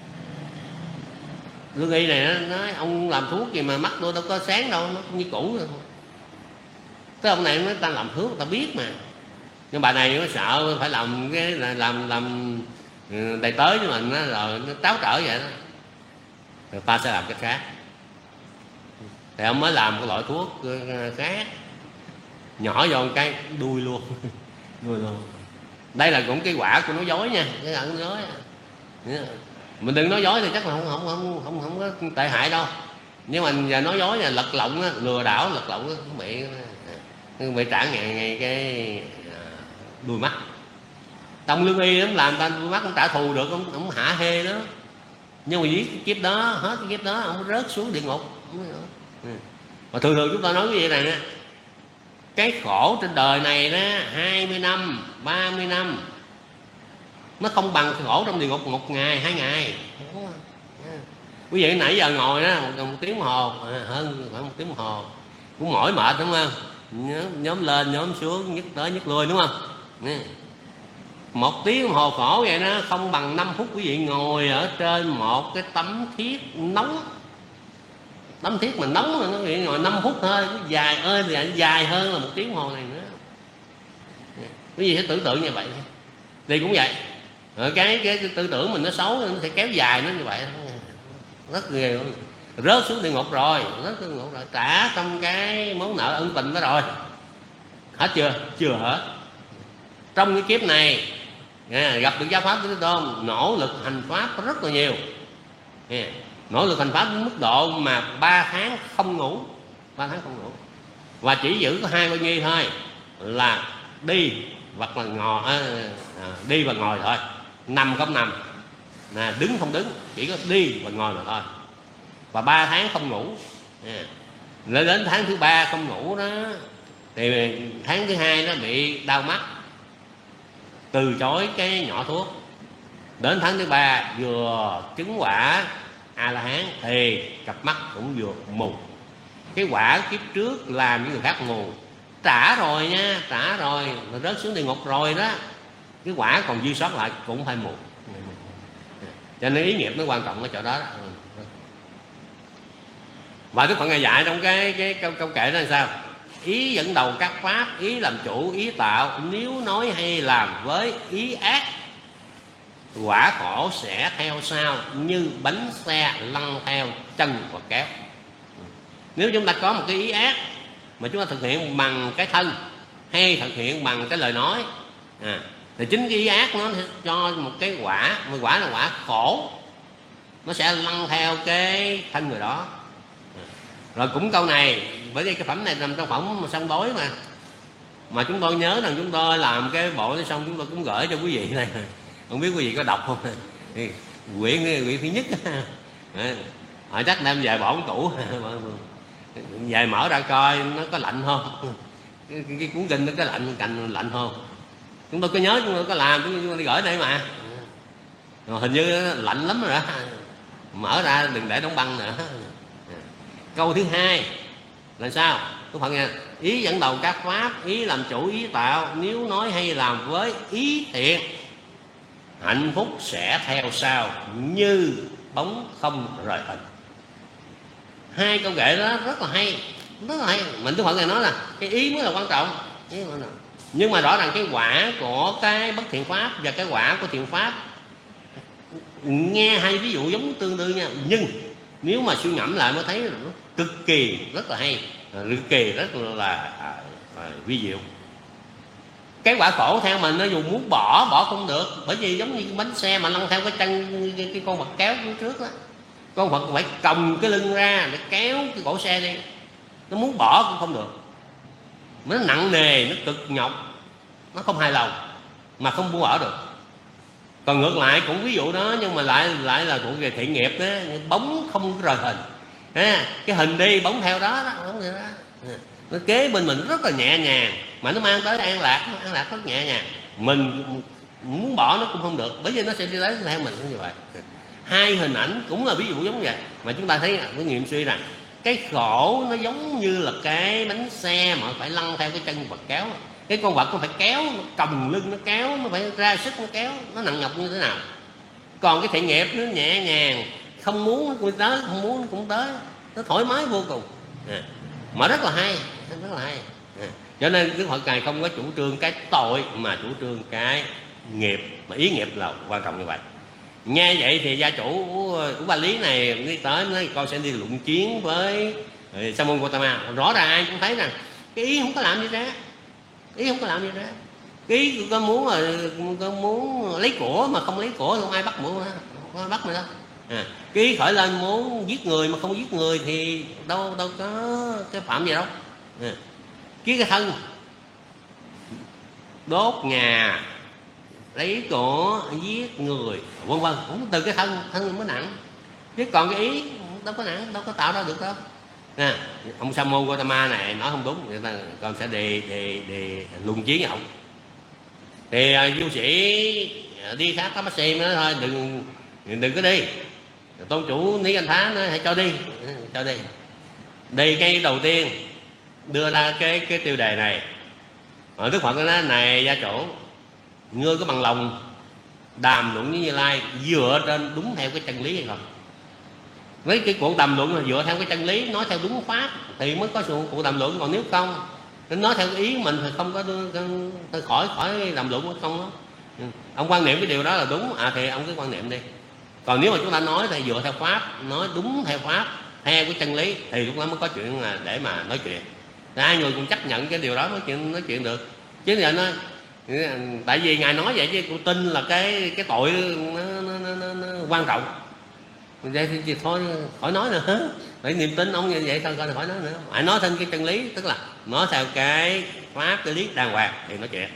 lương y này, nó nói ông làm thuốc gì mà mắt tôi đâu có sáng đâu, nó như cũ rồi. Cái ông này nói ta làm thuốc ta biết mà, nhưng bà này nó sợ phải làm cái làm làm đầy tới với mình đó, rồi nó tráo trở vậy đó, người ta sẽ làm cái khác. Thì ông mới làm cái loại thuốc khác, nhỏ vô một cái đuôi luôn. Đuôi luôn. Đây là cũng cái quả của nói dối nha, cái nói dối. Mình đừng nói dối thì chắc là không không không không không có tệ hại đâu. Nhưng mà giờ nói dối là lật lọng, lừa đảo lật lọng cũng bị bị trả ngày ngày cái đuôi mắt. Tông lương y lắm, làm ta đuôi mắt cũng trả thù được, ông ông hạ hê đó. Nhưng mà giết cái kiếp đó, hết cái kiếp đó ông rớt xuống địa ngục. Và thường thường chúng ta nói cái gì này nè, cái khổ trên đời này đó hai mươi năm, ba mươi năm nó không bằng cái khổ trong địa ngục một ngày, hai ngày. Quý vị nãy giờ ngồi đó một, một tiếng đồng hồ, à, hơn khoảng một tiếng đồng hồ cũng mỏi mệt đúng không? Nhóm, nhóm lên nhóm xuống, nhức tới nhức lui đúng không? Một tiếng đồng hồ khổ vậy đó không bằng năm phút quý vị ngồi ở trên một cái tấm thiết nóng. Tấm thiết mà nóng mà nó bị ngồi năm phút thôi, dài ơi thì dài hơn là một tiếng đồng hồ này nữa. Quý vị phải tưởng tượng như vậy. Thì cũng vậy, cái, cái, cái tư tưởng mình nó xấu, nó sẽ kéo dài nó như vậy, rất ghê luôn. Rớt xuống địa ngục rồi, rớt xuống địa ngục rồi, trả trong cái món nợ ân tình đó rồi. Hết chưa? Chưa hết. Trong cái kiếp này gặp được giáo pháp của Thế Tôn, nỗ lực hành pháp rất là nhiều, nỗ lực hành pháp đến mức độ mà ba tháng không ngủ, ba tháng không ngủ, và chỉ giữ có hai con nhi thôi, là đi hoặc là ngồi, à, đi và ngồi thôi, nằm không nằm, à, đứng không đứng, chỉ có đi và ngồi mà thôi. Và ba tháng không ngủ, à, đến tháng thứ ba không ngủ đó, thì tháng thứ hai nó bị đau mắt, từ chối cái nhỏ thuốc. Đến tháng thứ ba vừa chứng quả A La Hán thì cặp mắt cũng vừa mù. Cái quả kiếp trước làm những người khác mù, trả rồi nha, trả rồi, rớt xuống địa ngục rồi đó, cái quả còn dư sót lại cũng phải mù. Cho nên ý nghiệp nó quan trọng ở chỗ đó, đó. Và Đức Phật Ngài dạy trong cái cái câu, câu kệ đó là sao? Ý dẫn đầu các pháp, ý làm chủ, ý tạo, nếu nói hay làm với ý ác, quả khổ sẽ theo sau như bánh xe lăn theo chân và kéo. Nếu chúng ta có một cái ý ác mà chúng ta thực hiện bằng cái thân hay thực hiện bằng cái lời nói, à, thì chính cái ý ác nó sẽ cho một cái quả, một quả là quả khổ, nó sẽ lăn theo cái thân người đó. Rồi cũng câu này, bởi vì cái phẩm này nằm trong phẩm sông tối mà mà chúng tôi nhớ rằng chúng tôi làm cái bộ đó xong chúng tôi cũng gửi cho quý vị này, không biết quý vị có đọc không? Quyển quyển thứ nhất họ chắc đem về bỏ tủ, về mở ra coi nó có lạnh không, cái, cái, cái cuốn kinh nó có lạnh cành lạnh không. Chúng tôi có nhớ, chúng tôi có làm, chúng tôi đi gửi đây mà. Rồi hình như lạnh lắm rồi đó, mở ra đừng để đóng băng nữa. Câu thứ hai là sao? Đức Phật nghe ý dẫn đầu các pháp, ý làm chủ, ý tạo, nếu nói hay làm với ý thiện, hạnh phúc sẽ theo sau như bóng không rời hình. Hai câu kệ đó rất là hay, rất là hay. Mình Đức Phật Ngài nói là cái ý mới là quan trọng, ý mới là. Nhưng mà rõ ràng cái quả của cái bất thiện pháp và cái quả của thiện pháp nghe hai ví dụ giống tương đương nha, nhưng nếu mà suy ngẫm lại mới thấy là nó cực kỳ rất là hay, cực kỳ rất là, là à, à, vi diệu. Cái quả khổ theo mình nó dù muốn bỏ bỏ không được, bởi vì giống như cái bánh xe mà lăn theo cái chân cái, cái con vật kéo phía trước đó, con vật phải còng cái lưng ra để kéo cái cổ xe đi, nó muốn bỏ cũng không được, nó nặng nề, nó cực nhọc, nó không hài lòng mà không buông bỏ được. Còn ngược lại cũng ví dụ đó, nhưng mà lại lại là thuộc về thiện nghiệp đó, bóng không rời hình, à, cái hình đi bóng theo đó, đó, bóng theo đó. À, nó kế bên mình rất là nhẹ nhàng, mà nó mang tới an lạc, nó an lạc rất nhẹ nhàng, mình muốn bỏ nó cũng không được, bởi vì nó sẽ đi tới theo mình như vậy. Hai hình ảnh cũng là ví dụ giống vậy, mà chúng ta thấy cái nghiệm suy rằng cái khổ nó giống như là cái bánh xe mà phải lăn theo cái chân vật kéo. Cái con vật nó phải kéo, nó còng lưng nó kéo, nó phải ra sức nó kéo, nó nặng nhọc như thế nào. Còn cái thiện nghiệp nó nhẹ nhàng, không muốn nó cũng tới, không muốn nó cũng tới, nó thoải mái vô cùng, à, mà rất là hay, rất là hay. À, cho nên Đức Phật Ngài không có chủ trương cái tội mà chủ trương cái nghiệp, mà ý nghiệp là quan trọng như vậy. Nghe vậy thì gia chủ của Ba Lý này đi tới nói con sẽ đi luận chiến với Sa môn Gautama. Rõ ràng ai cũng thấy rằng cái ý không có làm gì ra, ý không có làm gì ra. Cái ý con muốn là con muốn lấy của mà không lấy của, không ai bắt mũi, không ai bắt mày đâu. À, cái ý khởi lên muốn giết người mà không giết người thì đâu đâu có cái phạm gì đâu. À, cái cái thân đốt nhà, lấy của, giết người, vân vân, cũng từ cái thân thân mới nặng, chứ còn cái ý đâu có nặng, đâu có tạo ra được đâu. à, ông Sa môn Gautama này nói không đúng, người ta con sẽ đề đề đề luận chiến với ông. Thì uh, du sĩ đi khác các bác sĩ mới nói thôi đừng đừng có đi. Tôn chủ Ní Anh Thá nói hãy cho đi, cho đi. Đi cái đầu tiên đưa ra cái cái tiêu đề này. Ở Đức Phật nói này gia chủ, ngươi có bằng lòng đàm luận với Như Lai dựa trên đúng theo cái chân lý hay không? Với cái cuộc đàm luận là dựa theo cái chân lý, nói theo đúng pháp thì mới có sự cuộc đàm luận, còn nếu không nói theo ý mình thì không có đưa, khỏi khỏi đàm luận không đó. Ông quan niệm cái điều đó là đúng, à thì ông cứ quan niệm đi. Còn nếu mà chúng ta nói thì dựa theo pháp, nói đúng theo pháp, theo cái chân lý thì lúc đó mới có chuyện để mà nói chuyện. Hai người cũng chấp nhận cái điều đó nói chuyện nói chuyện được. Chứ giờ nói tại vì ngài nói vậy chứ cô tin là cái cái tội nó, nó, nó, nó, nó quan trọng. Vậy thì thôi khỏi nói nữa. Để niềm tin ông như vậy thôi coi khỏi nói nữa. Phải nói thêm cái chân lý, tức là nói theo cái pháp cái lý đàng hoàng thì nói chuyện.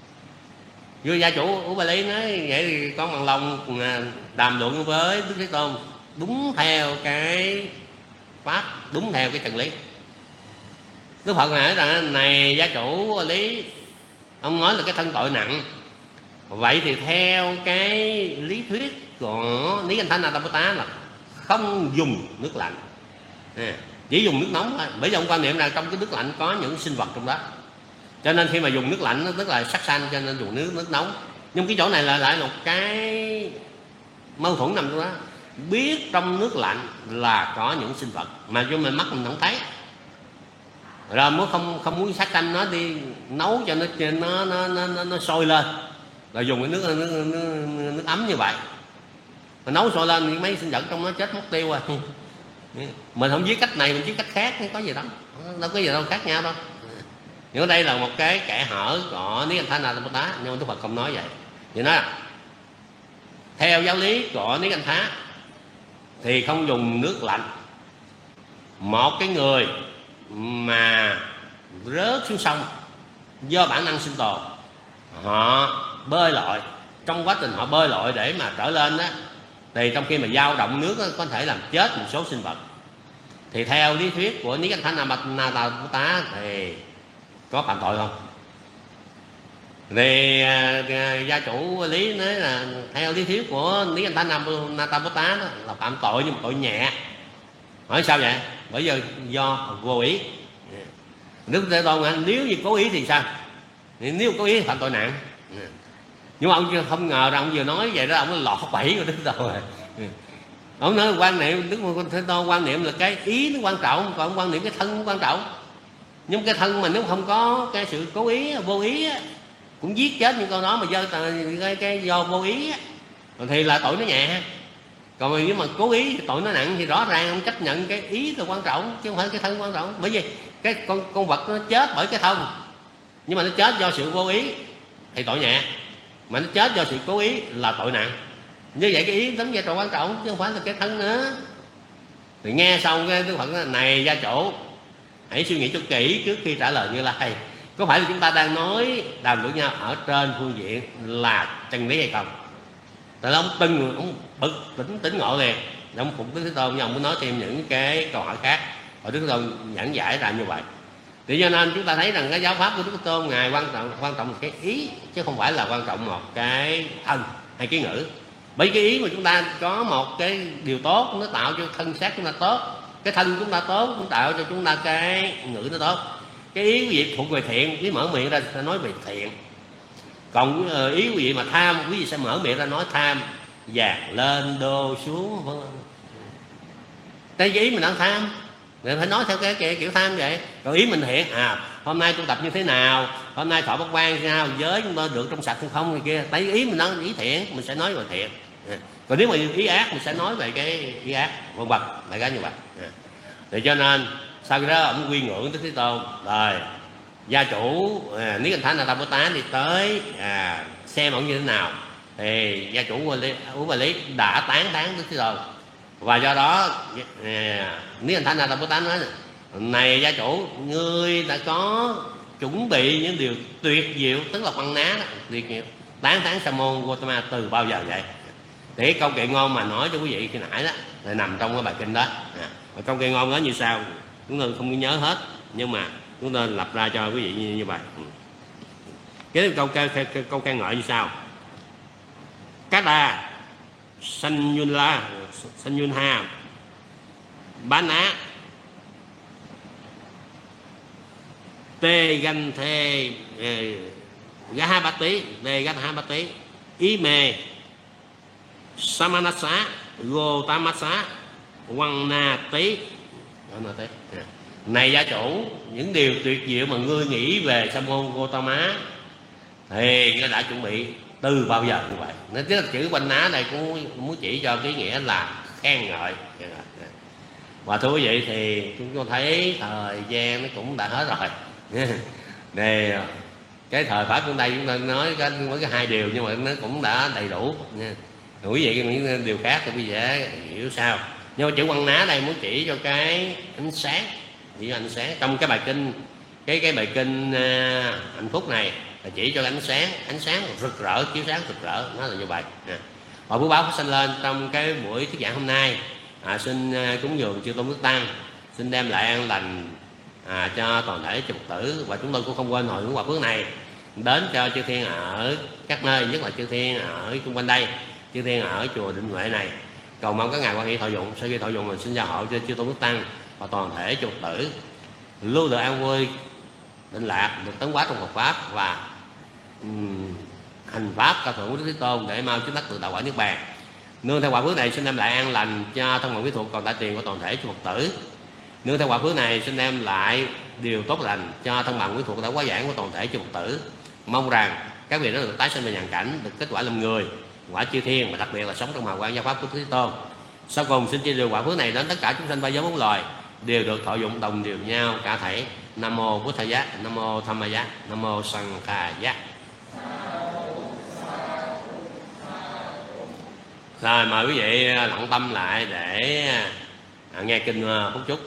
Vua gia chủ của Bà Lý nói vậy thì con bằng lòng đàm luận với Đức Thế Tôn đúng theo cái pháp, đúng theo cái chân lý. Đức Phật nói rằng này gia chủ Bà Lý, ông nói là cái thân tội nặng, vậy thì theo cái lý thuyết của Ní Anh Thanh Atapatá là không dùng nước lạnh, à, chỉ dùng nước nóng thôi. Bởi vì ông quan niệm là trong cái nước lạnh có những sinh vật trong đó, cho nên khi mà dùng nước lạnh nó tức là sắc sanh, cho nên dùng nước nước nóng. Nhưng cái chỗ này là lại một cái mâu thuẫn nằm trong đó. Biết trong nước lạnh là có những sinh vật mà cho mình mắt mình không thấy, rồi muốn không không muốn sát sanh nó đi nấu cho nó nó nó nó, nó sôi lên, rồi dùng cái nước nước, nước, nước ấm như vậy mà nấu sôi lên thì mấy sinh vật trong nó chết mất tiêu rồi. Mình không biết cách này, mình biết cách khác, không có gì đó, đâu có gì đâu khác nhau đâu. Nhưng ở đây là một cái kẽ hở của Ní Anh Thanh Atapatá, nhưng mà Đức Phật không nói vậy. Vậy đó, theo giáo lý của Ní Anh Thá thì không dùng nước lạnh. Một cái người mà rớt xuống sông do bản năng sinh tồn, họ bơi lội, trong quá trình họ bơi lội để mà trở lên đó, thì trong khi mà dao động nước đó, có thể làm chết một số sinh vật. Thì theo lý thuyết của Ní Anh Thanh Atapatá thì có phạm tội không? Thì uh, gia chủ Lý nói là theo lý thuyết của Ní Anh Thanh Atapatá là phạm tội nhưng mà tội nhẹ. Hỏi sao vậy? Bởi vì do vô ý. Đức Thế Tôn anh nếu như cố ý thì sao? Nếu cố ý thì phạm tội nặng. Nhưng mà ông không ngờ rằng ông vừa nói vậy đó, ông lọt bẫy của Đức Thế Tôn rồi. Ông nói quan niệm Đức Thế Tôn quan niệm là cái ý nó quan trọng, còn ông quan niệm cái thân nó quan trọng. Nhưng cái thân mà nếu không có cái sự cố ý, vô ý á, cũng giết chết những con đó mà do cái, cái do vô ý á, thì là tội nó nhẹ. Còn nếu mà cố ý thì tội nó nặng, thì rõ ràng ông chấp nhận cái ý là quan trọng chứ không phải cái thân quan trọng. Bởi vì cái con con vật nó chết bởi cái thân, nhưng mà nó chết do sự vô ý thì tội nhẹ, mà nó chết do sự cố ý là tội nặng. Như vậy cái ý đóng vai trò quan trọng chứ không phải là cái thân nữa. Thì nghe xong cái Đức Phật nói này gia chủ, hãy suy nghĩ cho kỹ trước khi trả lời Như Lai. Có phải là chúng ta đang nói đàm luận nhau ở trên phương diện là chân lý hay không? Tại ông tưng, ông bực tỉnh tỉnh ngộ liền, ông phục Đức Thế Tôn, nhưng ông mới nói thêm những cái câu hỏi khác, và Đức Thế Tôn giảng giải ra như vậy. Thì cho nên chúng ta thấy rằng cái giáo pháp của Đức Thế Tôn ngài quan trọng quan trọng một cái ý, chứ không phải là quan trọng một cái thân hay cái ngữ. Bởi cái ý mà chúng ta có một cái điều tốt, nó tạo cho thân xác chúng ta tốt, cái thân chúng ta tốt cũng tạo cho chúng ta cái ngữ nó tốt. Cái ý quý vị thuộc về thiện, quý mở miệng ra sẽ nói về thiện. Còn ý quý vị mà tham, quý vị sẽ mở miệng ra nói tham, vàng lên đô xuống, vân vân. Cái ý mình đang tham, mình phải nói theo cái, cái kiểu tham vậy. Còn ý mình thiện, à hôm nay tu tập như thế nào, hôm nay thọ bát quan thế nào, giới chúng ta được trong sạch hay không này kia. Tại ý mình nói ý thiện, mình sẽ nói về thiện. Còn nếu mà ý ác mình sẽ nói về cái ý ác, vân vân, đại khái như vậy. Thì cho nên sau đó ông quy ngưỡng Đức Thế Tôn, rồi gia chủ à, Ní Anh Thanh Atapatá đi tới à, xem ông như thế nào. Thì gia chủ của Bà Lý đã tán thán Đức Thế Tôn, và do đó à, Ní Anh Thanh Atapatá nói này gia chủ, ngươi đã có chuẩn bị những điều tuyệt diệu, tức là văn ná đó, tuyệt diệu, tán thán Sa môn Gautama từ bao giờ vậy? Thì câu kệ ngôn mà nói cho quý vị khi nãy đó là nằm trong cái bài kinh đó. À, câu kệ ngôn đó như sau: chúng ta không nhớ hết, nhưng mà chúng ta lập ra cho quý vị như, như vậy. Cái câu câu, câu, câu ca ngợi như sau: Cát đa sanh yun la sanh yun ha bán á tê ganh thê gá ha bát tí tê ganh ha bát tí ý mê samanasa gotamasa quăng na tí. Này gia chủ, những điều tuyệt diệu mà ngươi nghĩ về sa môn Gotama thì ngươi đã chuẩn bị từ bao giờ như vậy. Nên cái chữ quanh ná này cũng muốn chỉ cho cái nghĩa là khen ngợi. Và thưa quý vị, thì chúng tôi thấy thời gian nó cũng đã hết rồi. Để cái thời Pháp của đây chúng ta nói cái, với cái hai điều, nhưng mà nó cũng đã đầy đủ. Quý vị những điều khác thì bây giờ hiểu sao. Nhưng mà chữ quăng ná đây muốn chỉ cho cái ánh sáng, chỉ cho ánh sáng trong cái bài kinh, cái cái bài kinh uh, hạnh phúc này là chỉ cho ánh sáng, ánh sáng rực rỡ, chiếu sáng rực rỡ, nó là như vậy. À. Và phước báo phát sinh lên trong cái buổi thuyết giảng hôm nay, à, xin uh, cúng dường chư tôn đức tăng, xin đem lại an lành à, cho toàn thể chư Phật tử, và chúng tôi cũng không quên hồi hướng quả phước này đến cho chư thiên ở các nơi, nhất là chư thiên ở xung quanh đây, chư thiên ở chùa Định Huệ này. Cầu mong các ngài quan hệ thọ dụng. Sau khi thọ dụng mình xin gia hộ cho chư tôn đức tăng và toàn thể chư Phật tử lưu được an vui, định lạc, được tấn hóa trong Phật pháp và um, hành pháp cao thượng của Đức Thế Tôn để mau chứng đắc tự đạo quả niết bàn. Nương theo quả phước này xin đem lại an lành cho thân bằng quý thuộc còn tại tiền của toàn thể chư Phật tử. Nương theo quả phước này xin đem lại điều tốt lành cho thân bằng quý thuộc đã quá giảng của toàn thể chư Phật tử. Mong rằng các vị đã được tái sinh về nhàn cảnh, được kết quả làm người, quả chư thiên, và đặc biệt là sống trong hào quang giáo pháp của Đức Thế Tôn. Sau cùng xin chia đều quả phước này đến tất cả chúng sanh ba giới bốn loài đều được thọ dụng đồng đều nhau cả thảy. Nam mô Bụt Thầy Giác, Nam mô Tham Ma Giác, Nam mô Sanh Kha Giác. Rồi mời quý vị lặng tâm lại để nghe kinh phút chúc.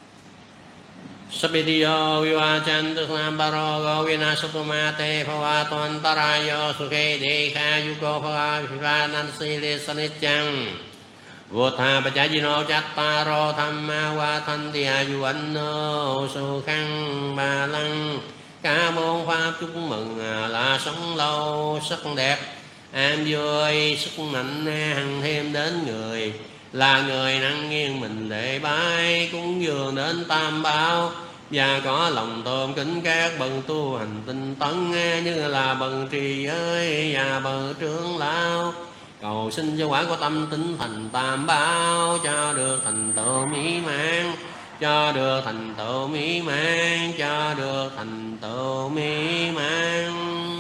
Sabbidiyo vivachantu sambaro govina sukumate phavaton tarayo sukhe dekha yuko phava vivanansi sanitchang Votha Pachajino Chattaro Thamma Vatanti Ayuvanno Sukhang Ba Lăng. Ca môn pháp chúc mừng là sống lâu sắc đẹp, an vui sức mạnh hằng thêm đến người, là người năng nghiêng mình để bái cúng dường đến tam bảo, và có lòng tôn kính các bậc tu hành tinh tấn như là bậc trì giới và bậc trưởng lão. Cầu xin cho quả của tâm tính thành tam bảo, cho được thành tựu mỹ mãn, cho được thành tựu mỹ mãn, cho được thành tựu mỹ mãn.